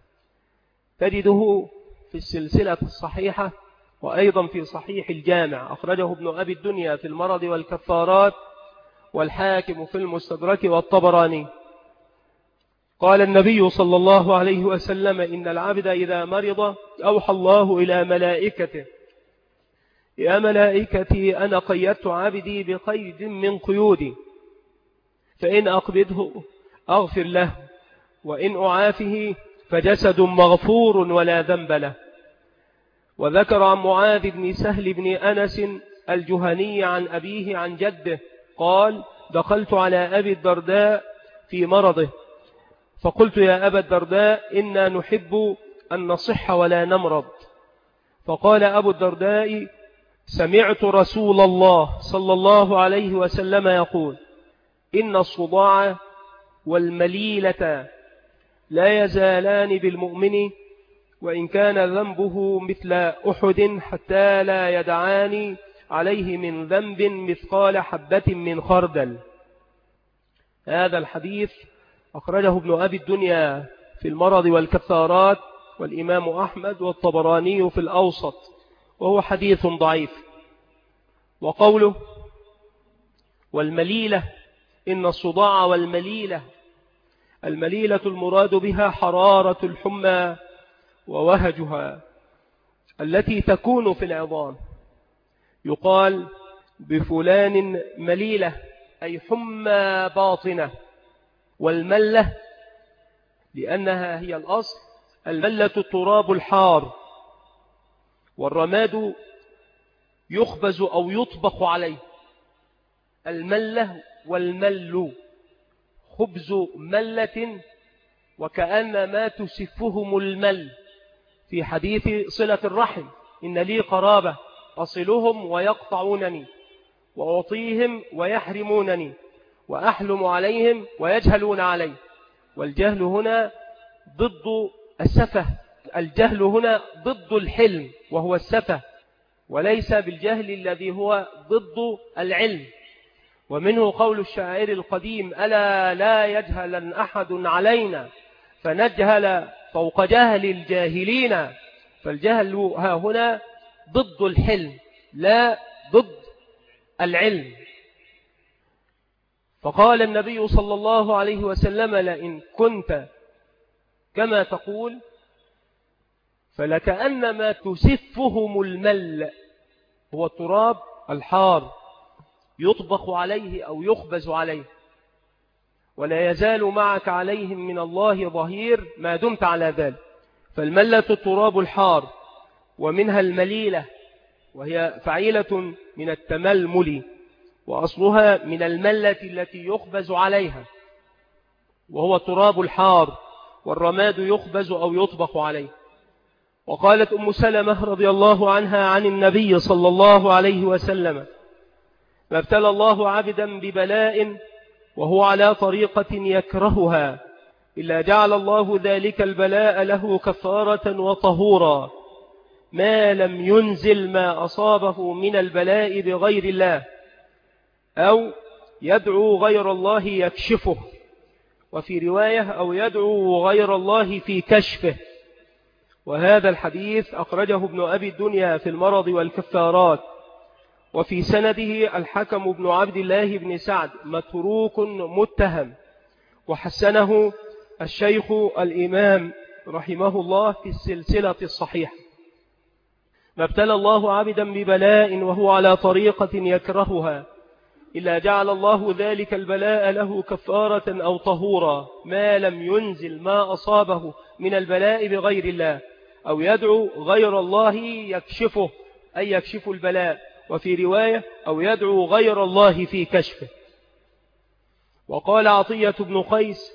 تجده في السلسلة الصحيحة، وأيضا في صحيح الجامع. أخرجه ابن أبي الدنيا في المرض والكفارات، والحاكم في المستدرك، والطبراني. قال النبي صلى الله عليه وسلم: إن العبد إذا مرض أوحى الله إلى ملائكته: يا ملائكتي أنا قيدت عبدي بقيد من قيودي، فإن أقبضه أغفر له، وإن أعافه فجسد مغفور ولا ذنب له. وذكر عن معاذ بن سهل بن أنس الجهني عن أبيه عن جده قال: دخلت على أبي الدرداء في مرضه فقلت: يا أبا الدرداء إنا نحب أن نصح ولا نمرض. فقال أبو الدرداء: سمعت رسول الله صلى الله عليه وسلم يقول: إن الصداع والمليلة لا يزالان بالمؤمن وإن كان ذنبه مثل أحد حتى لا يدعان عليه من ذنب مثقال حبة من خردل. هذا الحديث أخرجه ابن أبي الدنيا في المرض والكفارات، والإمام أحمد والطبراني في الأوسط، وهو حديث ضعيف. وقوله: والمليلة إن الصداع والمليلة، المليلة المراد بها حرارة الحمى ووهجها التي تكون في العظام. يقال بفلان مليلة أي حمى باطنة. والملة لأنها هي الأصل، الملة التراب الحار، والرماد يخبز أو يطبخ عليه. الملة والمل خبز ملة وكأن ما تسفهم المل، في حديث صلة الرحم إن لي قرابة أصلهم ويقطعونني وأعطيهم ويحرمونني وأحلم عليهم ويجهلون علي. والجهل هنا ضد السفه، الجهل هنا ضد الحلم وهو السفه، وليس بالجهل الذي هو ضد العلم. ومنه قول الشاعر القديم: ألا لا يجهل أحد علينا فنجهل فوق جهل الجاهلين. فالجهل ها هنا ضد الحلم لا ضد العلم. فقال النبي صلى الله عليه وسلم: لئن كنت كما تقول فلكأنما تسفهم المل، هو التراب الحار يطبخ عليه أو يخبز عليه، ولا يزال معك عليهم من الله ظهير ما دمت على ذلك. فالملة التراب الحار، ومنها المليلة وهي فعيلة من التململ، وأصلها من الملة التي يخبز عليها وهو التراب الحار، والرماد يخبز أو يطبخ عليه. وقالت أم سلمة رضي الله عنها عن النبي صلى الله عليه وسلم: ما ابتلى الله عبدا ببلاء وهو على طريقة يكرهها إلا جعل الله ذلك البلاء له كفارة وطهورا ما لم ينزل ما أصابه من البلاء بغير الله أو يدعو غير الله يكشفه، وفي رواية أو يدعو غير الله في كشفه. وهذا الحديث أخرجه ابن أبي الدنيا في المرض والكفارات، وفي سنده الحكم بن عبد الله بن سعد متروك متهم، وحسنه الشيخ الإمام رحمه الله في السلسلة الصحيحة. ما ابتلى الله عبدا ببلاء وهو على طريقة يكرهها إلا جعل الله ذلك البلاء له كفارة أو طهورا ما لم ينزل ما أصابه من البلاء بغير الله أو يدعو غير الله يكشفه أي يكشف البلاء، وفي رواية أو يدعو غير الله في كشفه. وقال عطية بن قيس: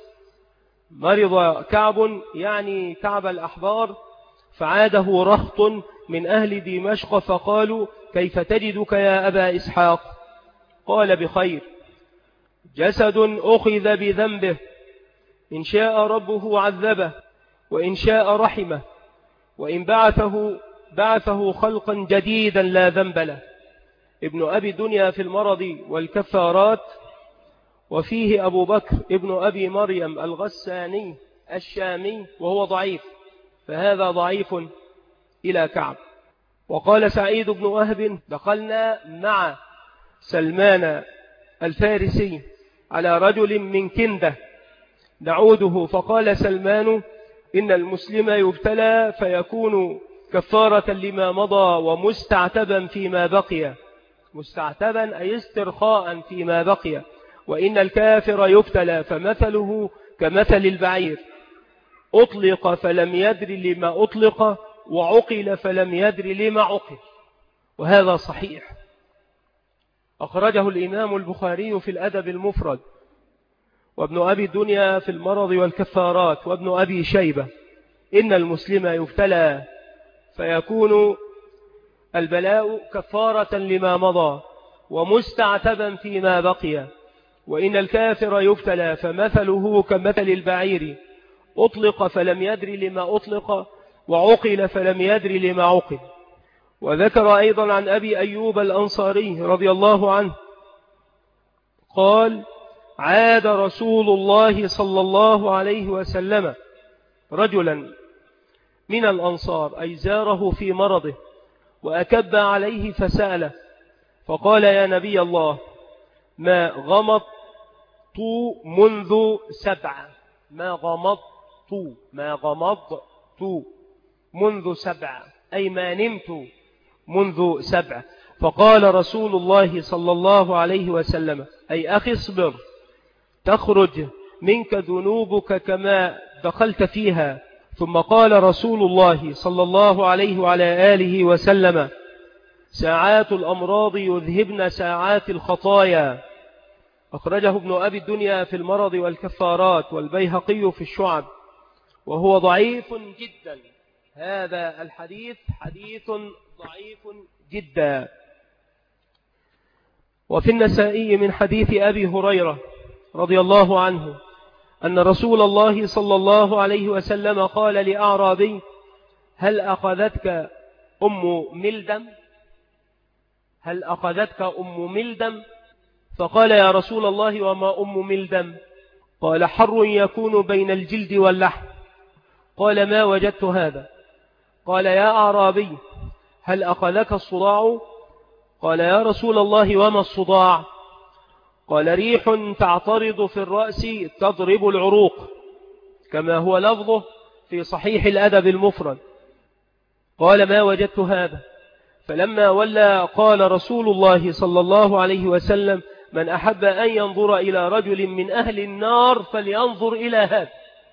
مرض كعب يعني كعب الأحبار فعاده رهط من أهل دمشق فقالوا: كيف تجدك يا أبا إسحاق؟ قال: بخير، جسد أخذ بذنبه، إن شاء ربه عذبه وإن شاء رحمه، وإن بعثه خلقا جديدا لا ذنب له. ابن أبي الدنيا في المرض والكفارات. وفيه أبو بكر ابن أبي مريم الغساني الشامي وهو ضعيف، فهذا ضعيف إلى كعب. وقال سعيد بن وهب: دخلنا مع سلمان الفارسي على رجل من كندة نعوده، فقال سلمان: إن المسلم يبتلى فيكون كفارة لما مضى ومستعتبا فيما بقي، مستعتبا أي استرخاء فيما بقي، وإن الكافر يبتلى فمثله كمثل البعير، أطلق فلم يدر لما أطلق وعقل فلم يدر لما عقل. وهذا صحيح، أخرجه الإمام البخاري في الأدب المفرد، وابن أبي الدنيا في المرض والكفارات، وابن أبي شيبة: إن المسلم يبتلى فيكون البلاء كفارة لما مضى ومستعتبا فيما بقي، وإن الكافر يبتلى فمثله كمثل البعير، أطلق فلم يدر لما أطلق وعقل فلم يدر لما عقل. وذكر أيضا عن أبي أيوب الأنصاري رضي الله عنه قال: عاد رسول الله صلى الله عليه وسلم رجلا من الأنصار أي زاره في مرضه وأكب عليه فسأله فقال: يا نبي الله، ما غمضت منذ 7. ما غمضت منذ 7 أي ما نمت منذ 7. فقال رسول الله صلى الله عليه وسلم أي أخي اصبر تخرج منك ذنوبك كما دخلت فيها. ثم قال رسول الله صلى الله عليه وعلى آله وسلم ساعات الأمراض يذهبن ساعات الخطايا. أخرجه ابن أبي الدنيا في المرض والكفارات والبيهقي في الشعب وهو ضعيف جدا. هذا الحديث حديث ضعيف جدا. وفي النسائي من حديث أبي هريرة رضي الله عنه أن رسول الله صلى الله عليه وسلم قال لأعرابي هل أخذتك أم ملدم فقال يا رسول الله وما أم ملدم؟ قال حر يكون بين الجلد واللحم. قال ما وجدت هذا؟ قال يا أعرابي هل أخذك الصداع؟ قال يا رسول الله وما الصداع؟ قال ريح تعترض في الرأس تضرب العروق كما هو لفظه في صحيح الأدب المفرد. قال ما وجدت هذا؟ فلما ولى قال رسول الله صلى الله عليه وسلم من أحب أن ينظر إلى رجل من أهل النار فلينظر إلى هذا.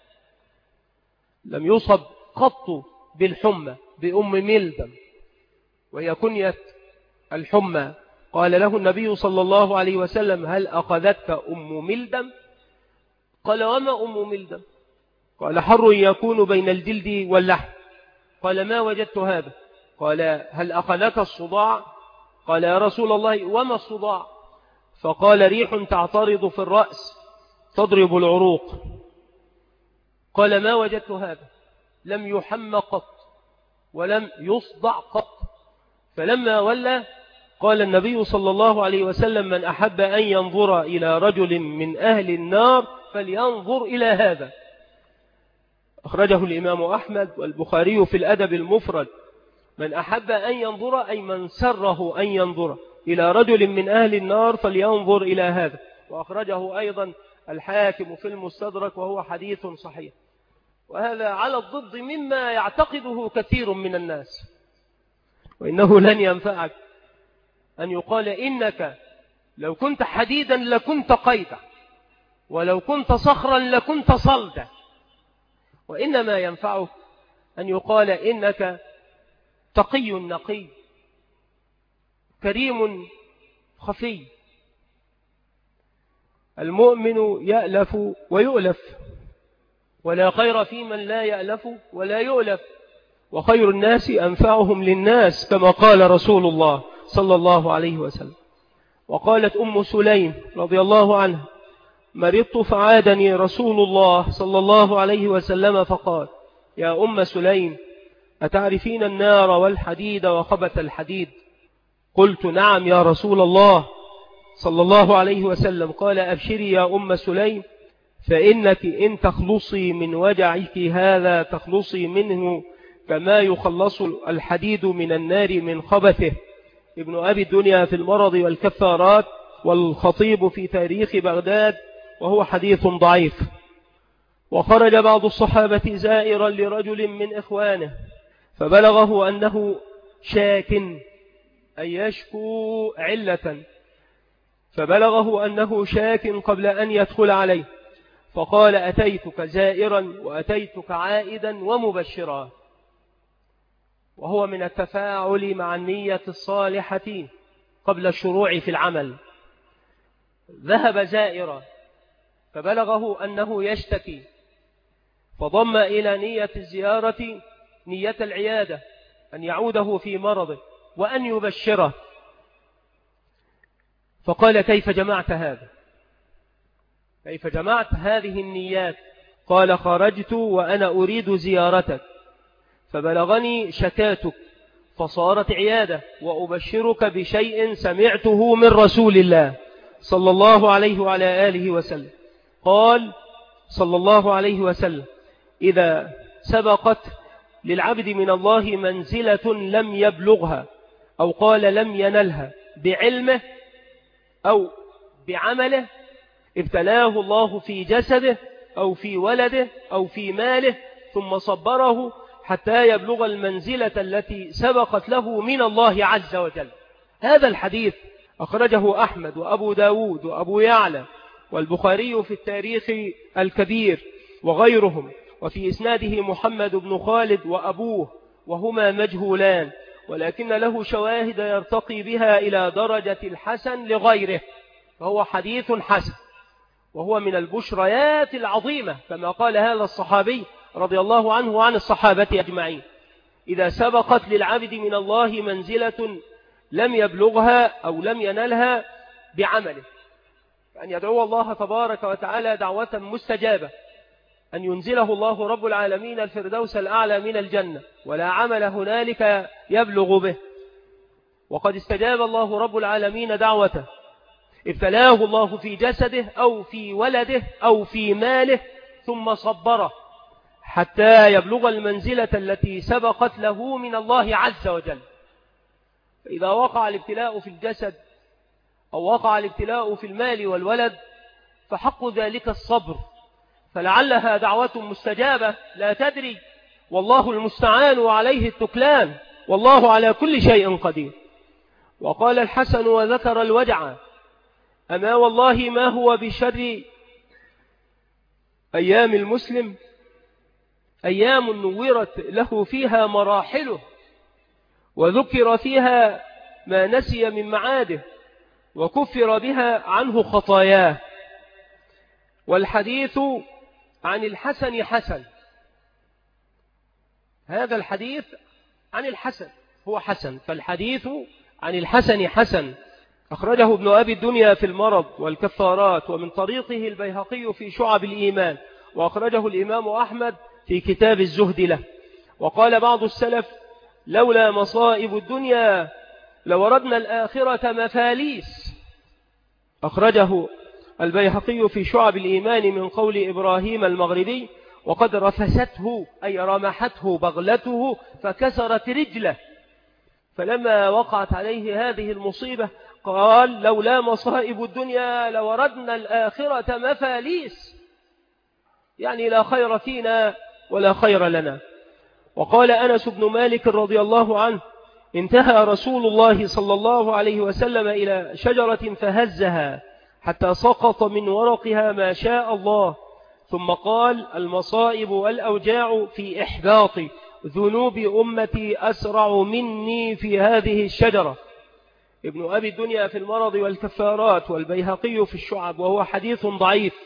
لم يصب قط بالحمى بأم ملدم وهي كنية الحمى. قال له النبي صلى الله عليه وسلم هل أخذتك أم ملدم؟ قال وما أم ملدم؟ قال حر يكون بين الجلد واللحم. قال ما وجدت هذا؟ قال هل أخذك الصداع؟ قال يا رسول الله وما الصداع؟ فقال ريح تعترض في الرأس تضرب العروق. قال ما وجدت هذا؟ لم يحم قط ولم يصدع قط. فلما ولى قال النبي صلى الله عليه وسلم من أحب أن ينظر إلى رجل من أهل النار فلينظر إلى هذا. أخرجه الإمام أحمد والبخاري في الأدب المفرد. من أحب أن ينظر أي من سره أن ينظر إلى رجل من أهل النار فلينظر إلى هذا. وأخرجه أيضا الحاكم في المستدرك وهو حديث صحيح. وهذا على الضد مما يعتقده كثير من الناس. وإنه لن ينفعك أن يقال إنك لو كنت حديدا لكنت قيدا ولو كنت صخرا لكنت صلدا. وإنما ينفعك أن يقال إنك تقي نقي كريم خفي. المؤمن يألف ويؤلف ولا خير في من لا يألف ولا يؤلف وخير الناس أنفعهم للناس كما قال رسول الله صلى الله عليه وسلم. وقالت أم سليم رضي الله عنها مرضت فعادني رسول الله صلى الله عليه وسلم فقال يا أم سليم أتعرفين النار والحديد وخبث الحديد؟ قلت نعم يا رسول الله صلى الله عليه وسلم. قال أبشري يا أم سليم فإنك إن تخلصي من وجعك هذا تخلصي منه كما يخلص الحديد من النار من خبثه. ابن أبي الدنيا في المرض والكفارات والخطيب في تاريخ بغداد وهو حديث ضعيف. وخرج بعض الصحابة زائرا لرجل من إخوانه فبلغه أنه شاك أي يشكو علة. فبلغه أنه شاك قبل أن يدخل عليه فقال أتيتك زائرا وأتيتك عائدا ومبشرا. وهو من التفاعل مع النية الصالحة قبل الشروع في العمل. ذهب زائرا فبلغه أنه يشتكي فضم إلى نية الزيارة نية العيادة أن يعوده في مرضه وأن يبشره. فقال كيف جمعت هذا؟ كيف جمعت هذه النيات؟ قال خرجت وأنا أريد زيارتك فبلغني شكاتك فصارت عيادة وأبشرك بشيء سمعته من رسول الله صلى الله عليه وعلى آله وسلم. قال صلى الله عليه وسلم إذا سبقت للعبد من الله منزلة لم يبلغها أو قال لم ينلها بعلمه أو بعمله ابتلاه الله في جسده أو في ولده أو في ماله ثم صبره حتى يبلغ المنزلة التي سبقت له من الله عز وجل. هذا الحديث أخرجه أحمد وأبو داود وأبو يعلى والبخاري في التاريخ الكبير وغيرهم، وفي إسناده محمد بن خالد وأبوه وهما مجهولان، ولكن له شواهد يرتقي بها إلى درجة الحسن لغيره، فهو حديث حسن، وهو من البشريات العظيمة كما قال هذا الصحابي رضي الله عنه وعن الصحابة أجمعين. إذا سبقت للعبد من الله منزلة لم يبلغها أو لم ينلها بعمله، فأن يدعو الله تبارك وتعالى دعوة مستجابة، أن ينزله الله رب العالمين الفردوس الأعلى من الجنة، ولا عمل هنالك يبلغ به. وقد استجاب الله رب العالمين دعوته، ابتلاه الله في جسده أو في ولده أو في ماله ثم صبره حتى يبلغ المنزلة التي سبقت له من الله عز وجل. فإذا وقع الابتلاء في الجسد أو وقع الابتلاء في المال والولد فحق ذلك الصبر، فلعلها دعوة مستجابة لا تدري، والله المستعان وعليه التكلان، والله على كل شيء قدير. وقال الحسن وذكر الوجع: أما والله ما هو بشر أيام المسلم أيام نورت له فيها مراحله، وذكر فيها ما نسي من معاده، وكفر بها عنه خطاياه. والحديث عن الحسن حسن، هذا الحديث عن الحسن هو حسن، فالحديث عن الحسن حسن. أخرجه ابن أبي الدنيا في المرض والكفارات، ومن طريقه البيهقي في شعب الإيمان، وأخرجه الإمام أحمد في كتاب الزهد له. وقال بعض السلف: لولا مصائب الدنيا لوردنا الآخرة مفاليس. أخرجه البيهقي في شعب الإيمان من قول إبراهيم المغربي: وقد رفسته أي رمحته بغلته فكسرت رجله. فلما وقعت عليه هذه المصيبة قال: لولا مصائب الدنيا لوردنا الآخرة مفاليس، يعني لا خير فينا ولا خير لنا. وقال أنس بن مالك رضي الله عنه: انتهى رسول الله صلى الله عليه وسلم إلى شجرة فهزها حتى سقط من ورقها ما شاء الله، ثم قال: المصائب والأوجاع في إحباط ذنوب أمتي أسرع مني في هذه الشجرة. ابن أبي الدنيا في المرض والكفارات، والبيهقي في الشعب، وهو حديث ضعيف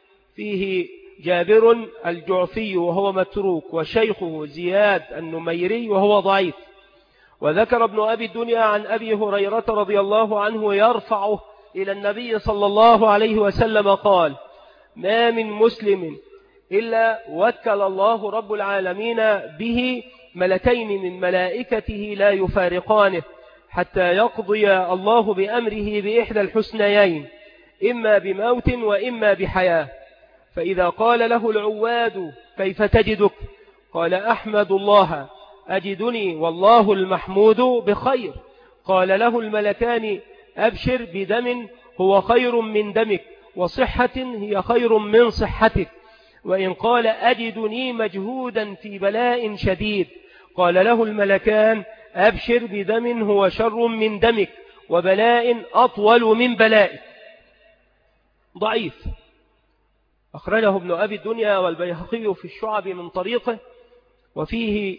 فيه جابر الجعفي وهو متروك، وشيخه زياد النميري وهو ضعيف. وذكر ابن أبي الدنيا عن أبي هريرة رضي الله عنه يرفعه إلى النبي صلى الله عليه وسلم قال: ما من مسلم إلا وكل الله رب العالمين به ملكين من ملائكته لا يفارقانه حتى يقضي الله بأمره بإحدى الحسنيين، إما بموت وإما بحياة. فإذا قال له العواد: كيف تجدك؟ قال: أحمد الله أجدني والله المحمود بخير. قال له الملكان: أبشر بدم هو خير من دمك، وصحة هي خير من صحتك. وإن قال: أجدني مجهودا في بلاء شديد، قال له الملكان: أبشر بدم هو شر من دمك، وبلاء أطول من بلائك. ضعيف. أخرجه ابن أبي الدنيا والبيهقي في الشعب من طريقه، وفيه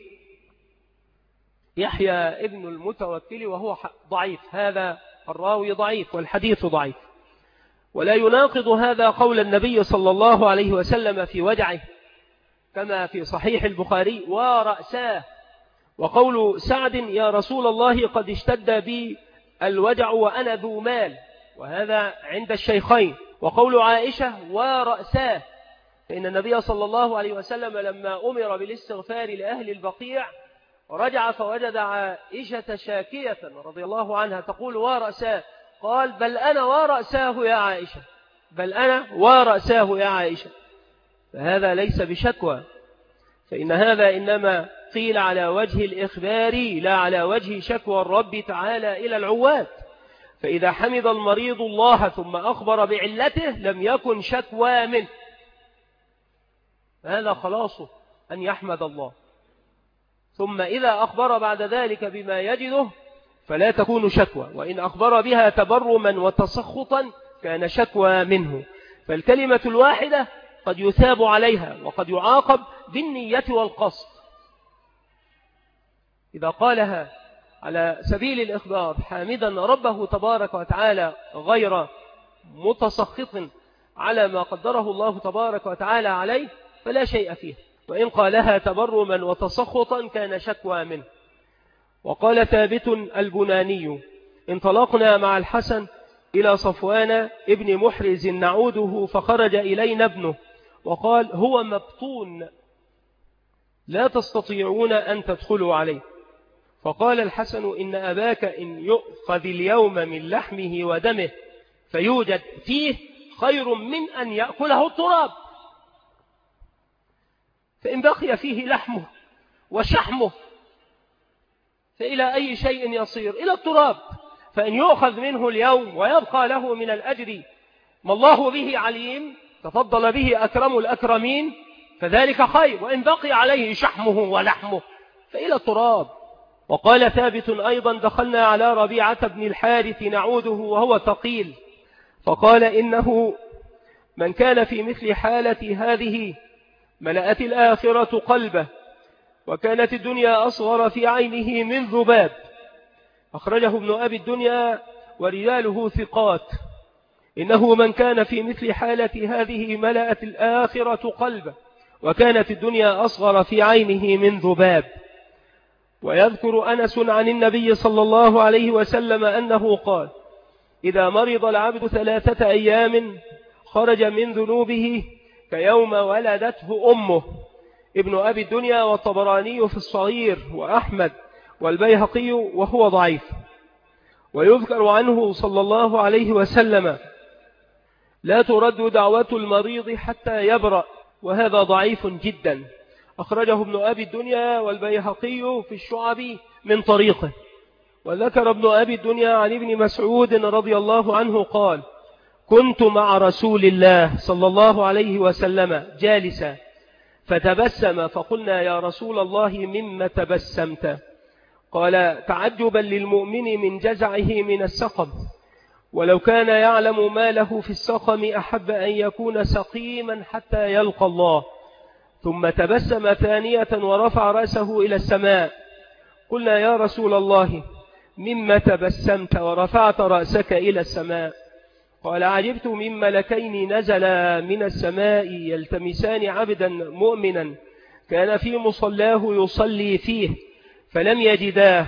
يحيى ابن المتوكل وهو ضعيف. هذا الراوي ضعيف والحديث ضعيف. ولا يناقض هذا قول النبي صلى الله عليه وسلم في وجعه كما في صحيح البخاري: ورأساه. وقول سعد: يا رسول الله قد اشتد بي الوجع وأنا ذو مال، وهذا عند الشيخين. وقول عائشة: ورأساه، فإن النبي صلى الله عليه وسلم لما أمر بالاستغفار لأهل البقيع رجع فوجد عائشة شاكية رضي الله عنها تقول: ورأساه. قال: بل أنا ورأساه يا عائشة، بل أنا ورأساه يا عائشة. فهذا ليس بشكوى، فإن هذا إنما قيل على وجه الإخبار لا على وجه شكوى الرب تعالى إلى العواد. فإذا حمد المريض الله ثم أخبر بعلته لم يكن شكوى منه، هذا خلاصه أن يحمد الله. ثم إذا أخبر بعد ذلك بما يجده فلا تكون شكوى، وإن أخبر بها تبرما وتسخطا كان شكوى منه. فالكلمة الواحدة قد يثاب عليها وقد يعاقب بالنية والقصد. إذا قالها على سبيل الإخبار حامدا ربه تبارك وتعالى غير متسخط على ما قدره الله تبارك وتعالى عليه فلا شيء فيه، وإن قالها تبرما وتسخطا كان شكوى منه. وقال ثابت البناني: انطلقنا مع الحسن إلى صفوان ابن محرز نعوده، فخرج إلينا ابنه وقال: هو مبطون لا تستطيعون أن تدخلوا عليه. فقال الحسن: إن أباك إن يؤخذ اليوم من لحمه ودمه فيوجد فيه خير من أن يأكله التراب، فإن بقي فيه لحمه وشحمه فإلى أي شيء يصير؟ إلى التراب. فإن يؤخذ منه اليوم ويبقى له من الأجر ما الله به عليم تفضل به أكرم الأكرمين فذلك خير، وإن بقي عليه شحمه ولحمه فإلى التراب. وقال ثابت أيضا: دخلنا على ربيعة بن الحارث نعوده وهو ثقيل، فقال: إنه من كان في مثل حالة هذه ملأت الآخرة قلبه، وكانت الدنيا أصغر في عينه من ذباب. أخرجه ابن أبي الدنيا ورجاله ثقات. إنه من كان في مثل حالة هذه ملأت الآخرة قلبه، وكانت الدنيا أصغر في عينه من ذباب. ويذكر أنس عن النبي صلى الله عليه وسلم أنه قال: إذا مرض العبد 3 أيام خرج من ذنوبه كيوم ولدته أمه. ابن أبي الدنيا والطبراني في الصغير وأحمد والبيهقي وهو ضعيف. ويذكر عنه صلى الله عليه وسلم: لا ترد دعوة المريض حتى يبرأ، وهذا ضعيف جدا. أخرجه ابن أبي الدنيا والبيهقي في الشعب من طريقه. وذكر ابن أبي الدنيا عن ابن مسعود رضي الله عنه قال: كنت مع رسول الله صلى الله عليه وسلم جالسا فتبسم، فقلنا: يا رسول الله مما تبسمت؟ قال: تعجبا للمؤمن من جزعه من السقم، ولو كان يعلم ما له في السقم أحب أن يكون سقيما حتى يلقى الله. ثم تبسم ثانية ورفع رأسه إلى السماء. قلنا: يا رسول الله مما تبسمت ورفعت رأسك إلى السماء؟ قال: عجبت من ملكين نزلا من السماء يلتمسان عبدا مؤمنا كان في مصلاه يصلي فيه فلم يجداه،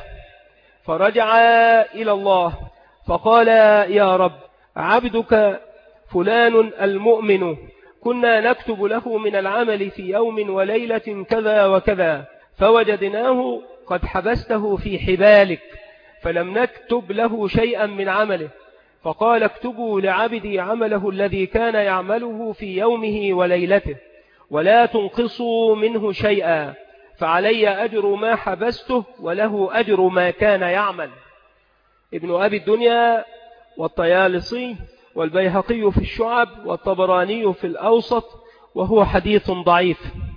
فرجعا إلى الله فقال: يا رب، عبدك فلان المؤمن كنا نكتب له من العمل في يوم وليلة كذا وكذا، فوجدناه قد حبسته في حبالك فلم نكتب له شيئا من عمله. فقال: اكتبوا لعبدي عمله الذي كان يعمله في يومه وليلته، ولا تنقصوا منه شيئا، فعلي أجر ما حبسته وله أجر ما كان يعمل. ابن أبي الدنيا والطيالسي والبيهقي في الشعب والطبراني في الأوسط، وهو حديث ضعيف.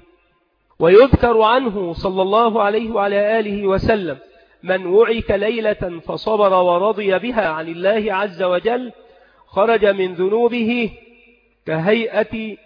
ويذكر عنه صلى الله عليه وعلى آله وسلم: من وعك ليلة فصبر ورضي بها عن الله عز وجل خرج من ذنوبه كهيئة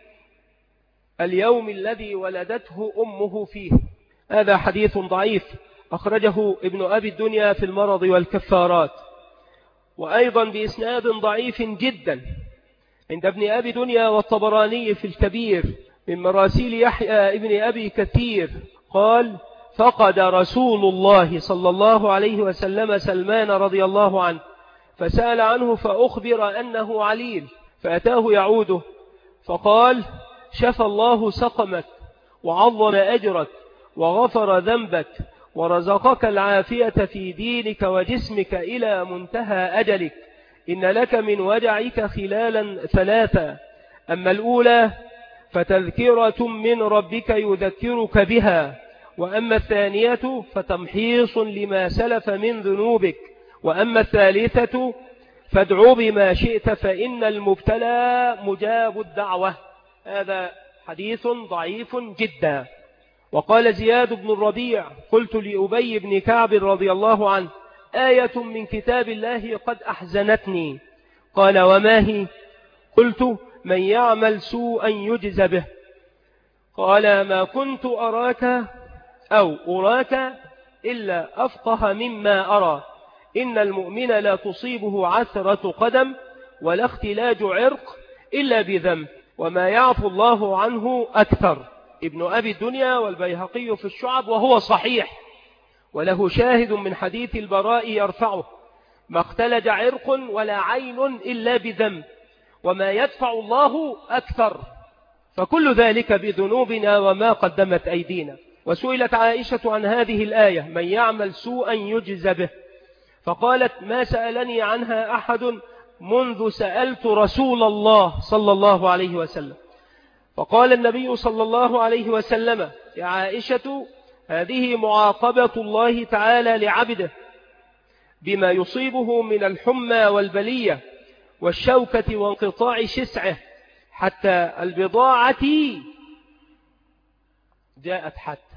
اليوم الذي ولدته أمه فيه. هذا حديث ضعيف، أخرجه ابن أبي الدنيا في المرض والكفارات. وأيضا بإسناد ضعيف جدا عند ابن أبي دنيا والطبراني في الكبير من مراسيل يحيى ابن أبي كثير قال: فقد رسول الله صلى الله عليه وسلم سلمان رضي الله عنه، فسأل عنه فأخبر أنه عليل، فأتاه يعوده فقال: شفى الله سقمك وعظم أجرك وغفر ذنبك ورزقك العافية في دينك وجسمك إلى منتهى أجلك، إن لك من وجعك خلالا 3: أما الأولى فتذكرة من ربك يذكرك بها، وأما الثانية فتمحيص لما سلف من ذنوبك، وأما الثالثة فادعوا بما شئت فإن المبتلى مجاب الدعوة. هذا حديث ضعيف جدا. وقال زياد بن الربيع قلت لأبي بن كعب رضي الله عنه آية من كتاب الله قد أحزنتني. قال وما هي؟ قلت من يعمل سوءا يجز به. قال ما كنت أراك إلا أفقه مما أرى. إن المؤمن لا تصيبه عثرة قدم ولا اختلاج عرق إلا بذنب وما يعفو الله عنه أكثر. ابن أبي الدنيا والبيهقي في الشعب وهو صحيح، وله شاهد من حديث البراء يرفعه: ما اختلج عرق ولا عين إلا بذنب وما يدفع الله أكثر. فكل ذلك بذنوبنا وما قدمت أيدينا. وسئلت عائشة عن هذه الآية: من يعمل سوءا يجز به، فقالت: ما سألني عنها أحد منذ سألت رسول الله صلى الله عليه وسلم. فقال النبي صلى الله عليه وسلم: يا عائشة هذه معاقبة الله تعالى لعبده بما يصيبه من الحمى والبلية والشوكة وانقطاع شسعه حتى البضاعة جاءت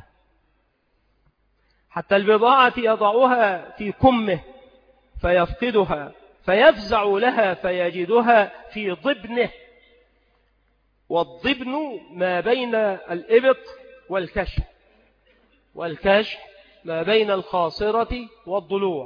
حتى البضاعة يضعها في كمه فيفقدها فيفزع لها فيجدها في ضبنه. والضبن ما بين الإبط والكشح، والكشح ما بين الخاصرة والضلوع.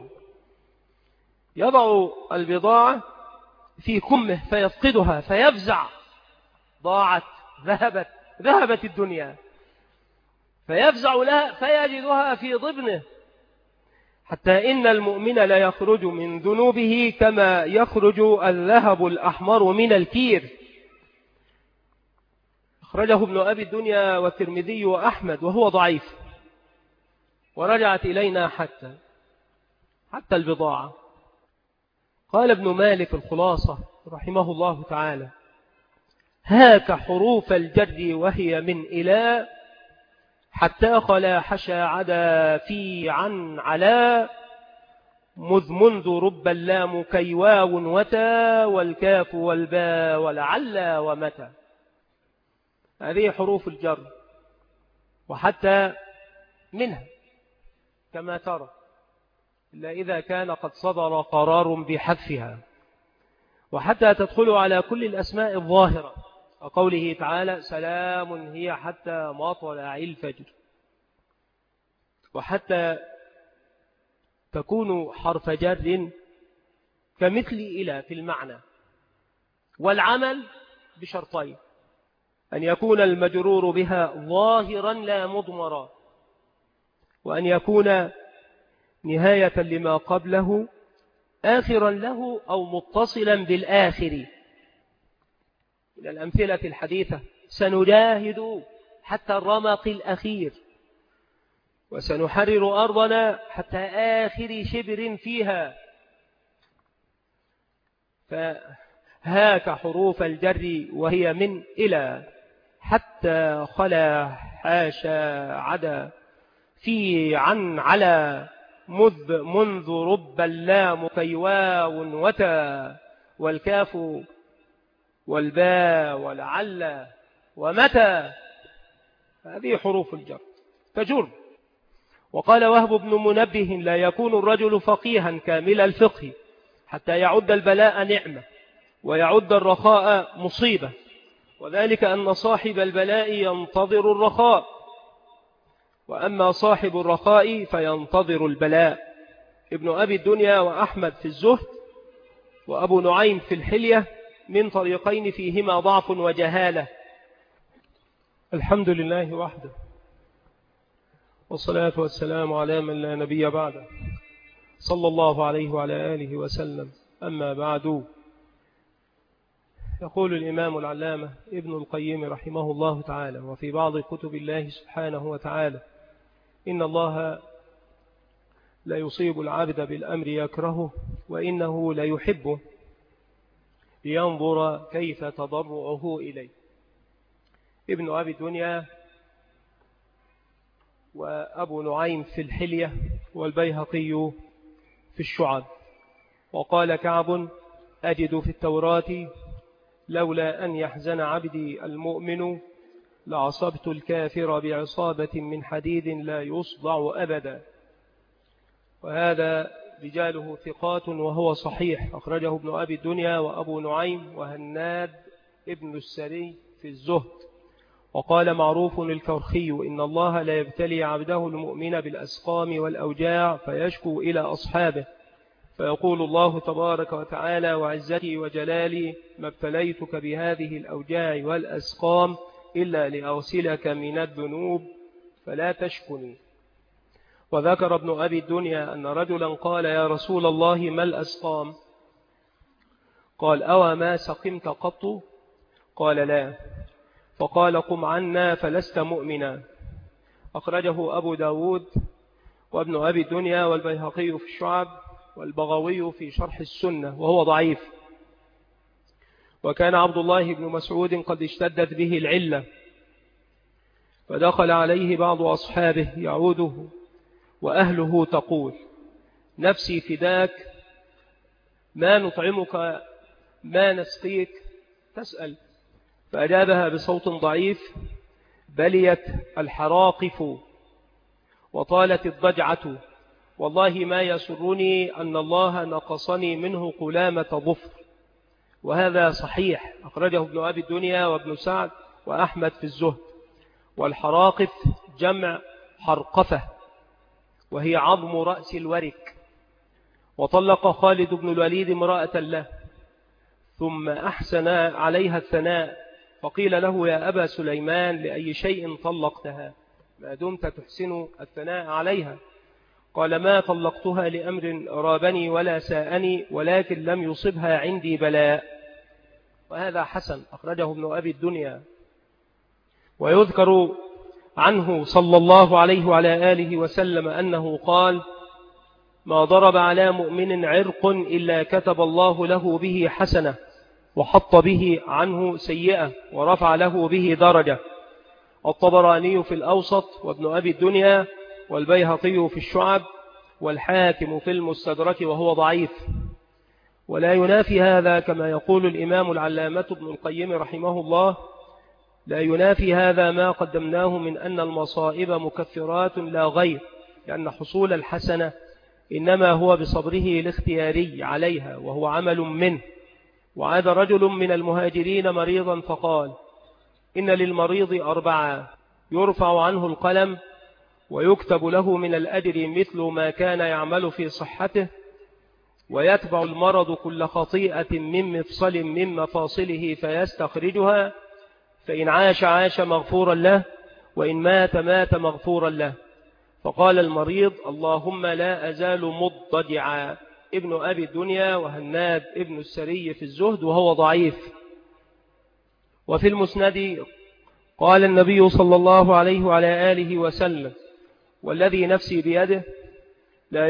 يضع البضاعة في كمه فيفقدها فيفزع، ضاعت، ذهبت الدنيا، فيفزع لها فيجدها في ضبنه. حتى إن المؤمن لا يخرج من ذنوبه كما يخرج الذهب الأحمر من الكير. أخرجه ابن أبي الدنيا والترمذي وأحمد وهو ضعيف. ورجعت إلينا حتى البضاعة. قال ابن مالك الخلاصة رحمه الله تعالى: هاك حروف الجر وهي من إلى حتى خلا حشا عدا في عن علا منذ رب اللام كي واو وتا والكاف والباء ولعل ومتى. هذه حروف الجر، وحتى منها كما ترى إلا إذا كان قد صدر قرار بحذفها. وحتى تدخل على كل الأسماء الظاهرة، وقوله تعالى: سلام هي حتى مطلع الفجر. وحتى تكون حرف جر كمثل إلى في المعنى والعمل بشرطين: أن يكون المجرور بها ظاهرا لا مضمرا، وأن يكون نهاية لما قبله آخرا له أو متصلا بالآخر. من الأمثلة الحديثة: سنجاهد حتى الرمق الأخير، وسنحرر أرضنا حتى آخر شبر فيها. فهاك حروف الجر وهي من إلى حتى خلا حاشا عدا في عن على منذ رب اللام كي واو وتا والكاف والباء ولعل ومتى. هذه حروف الجر تجر. وقال وهب بن منبه: لا يكون الرجل فقيها كامل الفقه حتى يعد البلاء نعمة ويعد الرخاء مصيبة، وذلك أن صاحب البلاء ينتظر الرخاء، وأما صاحب الرخاء فينتظر البلاء. ابن أبي الدنيا وأحمد في الزهد وأبو نعيم في الحلية من طريقين فيهما ضعف وجهالة. الحمد لله وحده، والصلاة والسلام على من لا نبي بعده، صلى الله عليه وعلى آله وسلم. أما بعد، يقول الإمام العلامة ابن القيم رحمه الله تعالى: وفي بعض كتب الله سبحانه وتعالى: إن الله لا يصيب العبد بالأمر يكرهه وإنه لا يحبه لينظر كيف تضرعه إليه. ابن أبي الدنيا وأبو نعيم في الحلية والبيهقي في الشعب. وقال كعب: أجد في التوراة لولا أن يحزن عبدي المؤمن لعصبت الكافر بعصابة من حديد لا يصدع أبدا. وهذا رجاله ثقات وهو صحيح، أخرجه ابن أبي الدنيا وأبو نعيم وهناد ابن السري في الزهد. وقال معروف الكرخي إن الله لا يبتلي عبده المؤمن بالأسقام والأوجاع فيشكو إلى أصحابه، فيقول الله تبارك وتعالى وعزتي وجلالي ما ابتليتك بهذه الأوجاع والأسقام إلا لأغسلك من الذنوب فلا تشكني. وذكر ابن أبي الدنيا أن رجلا قال يا رسول الله ما الأسقام؟ قال أو ما سقمت قط؟ قال لا. فقال قم عنا فلست مؤمنا. أخرجه أبو داود وابن أبي الدنيا والبيهقي في الشعب والبغوي في شرح السنة وهو ضعيف. وكان عبد الله بن مسعود قد اشتدت به العلة، فدخل عليه بعض أصحابه يعوده وأهله تقول نفسي فداك ما نطعمك ما نسقيك تسأل. فأجابها بصوت ضعيف بليت الحراقف وطالت الضجعة، والله ما يسرني أن الله نقصني منه قلامة ظفر. وهذا صحيح، أخرجه ابن أبي الدنيا وابن سعد وأحمد في الزهد. والحراقف جمع حرقفة وهي عظم رأس الورك. وطلق خالد بن الوليد امرأة له ثم أحسن عليها الثناء، فقيل له يا أبا سليمان لأي شيء طلقتها ما دمت تحسن الثناء عليها؟ قال ما طلقتها لأمر رابني ولا ساءني ولكن لم يصبها عندي بلاء. وهذا حسن، أخرجه ابن أبي الدنيا. ويذكر عنه صلى الله عليه وعلى آله وسلم أنه قال ما ضرب على مؤمن عرق إلا كتب الله له به حسنة وحط به عنه سيئة ورفع له به درجة. الطبراني في الأوسط وابن أبي الدنيا والبيهقي في الشعب والحاكم في المستدرك وهو ضعيف. ولا ينافي هذا كما يقول الإمام العلامة ابن القيم رحمه الله لا ينافي هذا ما قدمناه من أن المصائب مكفرات لا غير، لأن حصول الحسنة إنما هو بصبره الاختياري عليها وهو عمل منه. وعاد رجل من المهاجرين مريضا فقال إن للمريض 4 يرفع عنه القلم ويكتب له من الأجر مثل ما كان يعمل في صحته، ويتبع المرض كل خطيئة من مفصل من مفاصله فيستخرجها، فإن عاش عاش مغفورا له وإن مات مات مغفورا له. فقال المريض اللهم لا أزال مضطجعا. ابن أبي الدنيا وهناد ابن السري في الزهد وهو ضعيف. وفي المسند قال النبي صلى الله عليه وعلى آله وسلم والذي نفسي بيده لا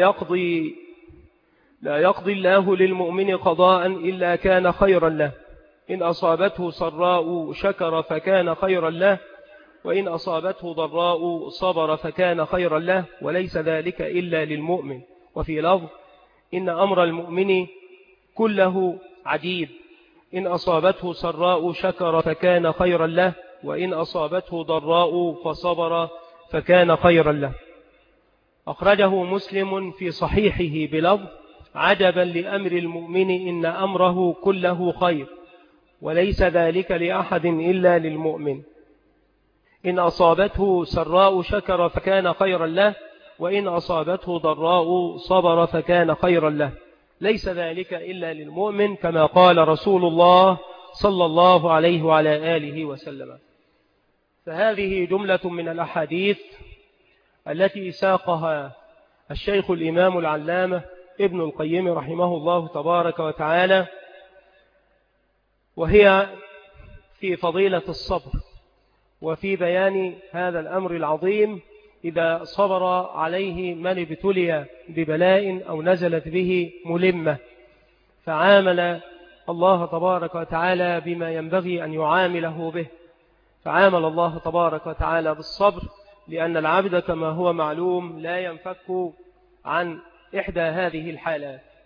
يقضي الله للمؤمن قضاء إلا كان خيرا له، إن أصابته سراء شكر فكان خيرا له وإن أصابته ضراء صبر فكان خيرا له، وليس ذلك إلا للمؤمن. وفي لفظ إن أمر المؤمن كله عجيب، إن أصابته سراء شكر فكان خيرا له وإن أصابته ضراء فصبر فكان خيرا له. أخرجه مسلم في صحيحه بلفظ عجبا لأمر المؤمن إن أمره كله خير وليس ذلك لأحد إلا للمؤمن، إن أصابته سراء شكر فكان خيرا له وإن أصابته ضراء صبر فكان خيرا له، ليس ذلك إلا للمؤمن كما قال رسول الله صلى الله عليه وعلى آله وسلم. فهذه جملة من الأحاديث التي ساقها الشيخ الإمام العلامة ابن القيم رحمه الله تبارك وتعالى، وهي في فضيلة الصبر وفي بيان هذا الأمر العظيم إذا صبر عليه من ابتلي ببلاء أو نزلت به ملمة، فعامل الله تبارك وتعالى بما ينبغي أن يعامله به، فعامل الله تبارك وتعالى بالصبر، لأن العبد كما هو معلوم لا ينفك عن إحدى هذه الحالات،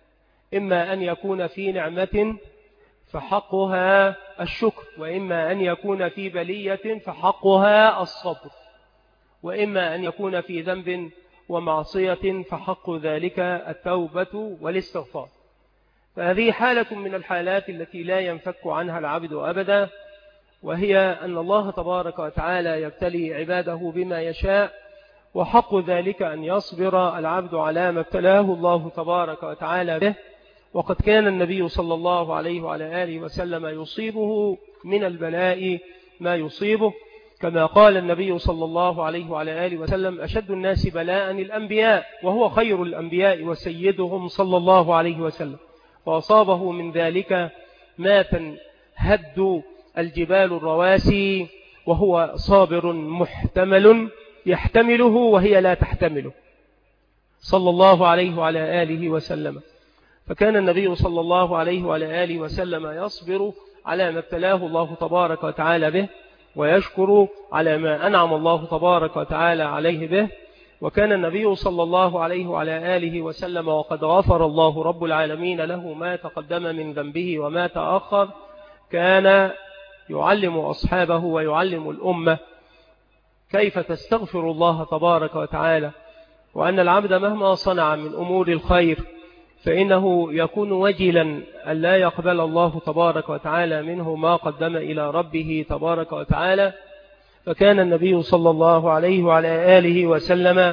إما أن يكون في نعمة فحقها الشكر، وإما أن يكون في بلية فحقها الصبر، وإما أن يكون في ذنب ومعصية فحق ذلك التوبة والاستغفار. فهذه حالة من الحالات التي لا ينفك عنها العبد أبدا، وهي أن الله تبارك وتعالى يبتلي عباده بما يشاء، وحق ذلك أن يصبر العبد على ما ابتلاه الله تبارك وتعالى به. وقد كان النبي صلى الله عليه وعلى آله وسلم يصيبه من البلاء ما يصيبه، كما قال النبي صلى الله عليه وعلى آله وسلم: أشد الناس بلاء الأنبياء، وهو خير الأنبياء وسيدهم صلى الله عليه وسلم. فأصابه من ذلك ما تنهد الجبال الرواسي، وهو صابر محتمل يحتمله وهي لا تحتمله صلى الله عليه وعلى آله وسلم. فكان النبي صلى الله عليه وعلى آله وسلم يصبر على ما ابتلاه الله تبارك وتعالى به، ويشكر على ما أنعم الله تبارك وتعالى عليه به. وكان النبي صلى الله عليه وعلى آله وسلم وقد غفر الله رب العالمين له ما تقدم من ذنبه وما تأخر، كان يعلم أصحابه ويعلم الأمة كيف تستغفر الله تبارك وتعالى، وأن العبد مهما صنع من أمور الخير فإنه يكون وجلا أن لا يقبل الله تبارك وتعالى منه ما قدم إلى ربه تبارك وتعالى. فكان النبي صلى الله عليه وعلى آله وسلم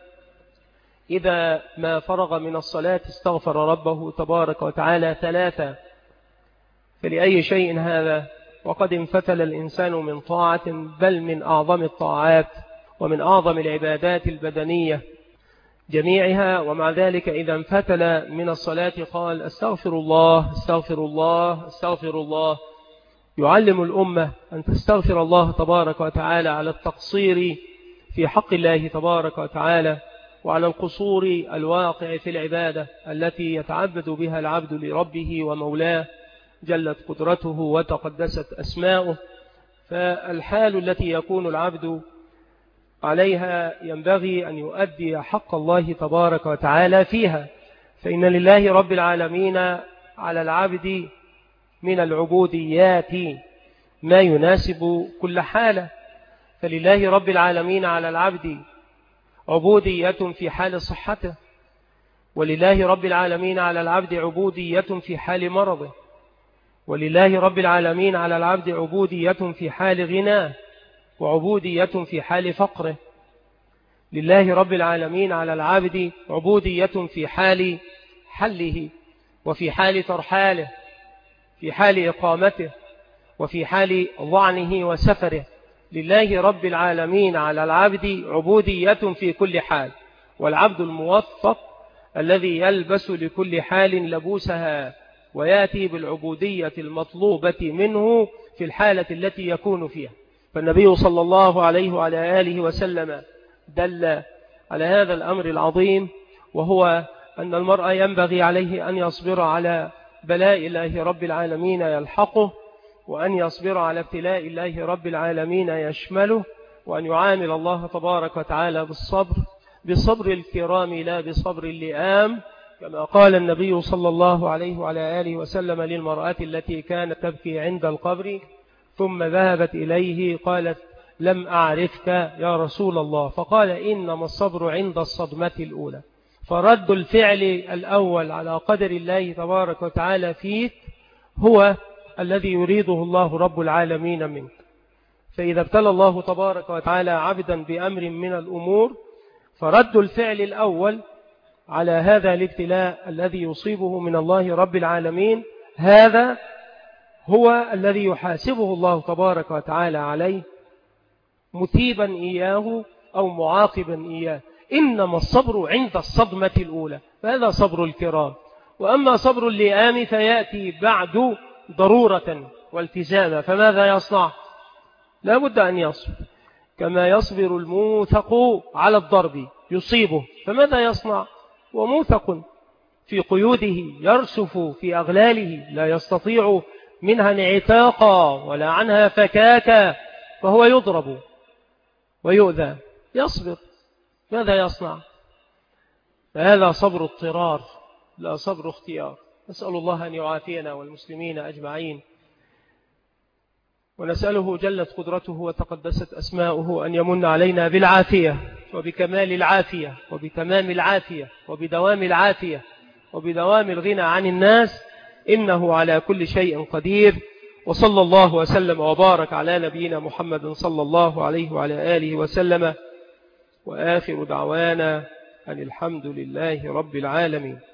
إذا ما فرغ من الصلاة استغفر ربه تبارك وتعالى 3. فلأي شيء هذا؟ وقد انفتل الإنسان من طاعة، بل من أعظم الطاعات ومن أعظم العبادات البدنية جميعها، ومع ذلك إذا انفتل من الصلاة قال: استغفر الله استغفر الله استغفر الله. يعلم الأمة أن تستغفر الله تبارك وتعالى على التقصير في حق الله تبارك وتعالى، وعلى القصور الواقع في العبادة التي يتعبد بها العبد لربه ومولاه جلت قدرته وتقدست أسماؤه. فالحال التي يكون العبد عليها ينبغي أن يؤدي حق الله تبارك وتعالى فيها، فإن لله رب العالمين على العبد من العبوديات ما يناسب كل حالة. فلله رب العالمين على العبد عبودية في حال صحته، ولله رب العالمين على العبد عبودية في حال مرضه، ولله رب العالمين على العبد عبودية في حال غناه، وعبودية في حال فقره. لله رب العالمين على العبد عبودية في حال حله، وفي حال ترحاله، في حال إقامته، وفي حال ضعنه وسفره. لله رب العالمين على العبد عبودية في كل حال، والعبد الموفق الذي يلبس لكل حال لبوسها ويأتي بالعبودية المطلوبة منه في الحالة التي يكون فيها. فالنبي صلى الله عليه وعلى آله وسلم دل على هذا الأمر العظيم، وهو أن المرء ينبغي عليه أن يصبر على بلاء الله رب العالمين يلحقه، وأن يصبر على ابتلاء الله رب العالمين يشمله، وأن يعامل الله تبارك وتعالى بصبر الكرام لا بصبر اللئام، كما قال النبي صلى الله عليه وعلى آله وسلم للمرأة التي كانت تبكي عند القبر ثم ذهبت إليه قالت: لم أعرفك يا رسول الله، فقال: إنما الصبر عند الصدمة الأولى. فرد الفعل الأول على قدر الله تبارك وتعالى فيك هو الذي يريده الله رب العالمين منك. فإذا ابتلى الله تبارك وتعالى عبدا بأمر من الأمور، فرد الفعل الأول على هذا الابتلاء الذي يصيبه من الله رب العالمين، هذا هو الذي يحاسبه الله تبارك وتعالى عليه، مثيبا إياه أو معاقبا إياه. إنما الصبر عند الصدمة الأولى، فهذا صبر الكرام. وأما صبر اللئام فيأتي بعد ضرورة والتزاما، فماذا يصنع؟ لا بد أن يصبر، كما يصبر الموثق على الضرب يصيبه، فماذا يصنع؟ وموثق في قيوده يرسف في أغلاله لا يستطيع منها انعتاقا ولا عنها فكاكا، فهو يضرب ويؤذى، يصبر، ماذا يصنع؟ فهذا صبر اضطرار، لا صبر اختيار. نسأل الله أن يعافينا والمسلمين أجمعين، ونسأله جلت قدرته وتقدست أسماؤه أن يمن علينا بالعافية وبكمال العافية وبتمام العافية وبدوام العافية وبدوام الغنى عن الناس، إنه على كل شيء قدير. وصلى الله وسلم وبارك على نبينا محمد صلى الله عليه وعلى آله وسلم، وآخر دعوانا أن الحمد لله رب العالمين.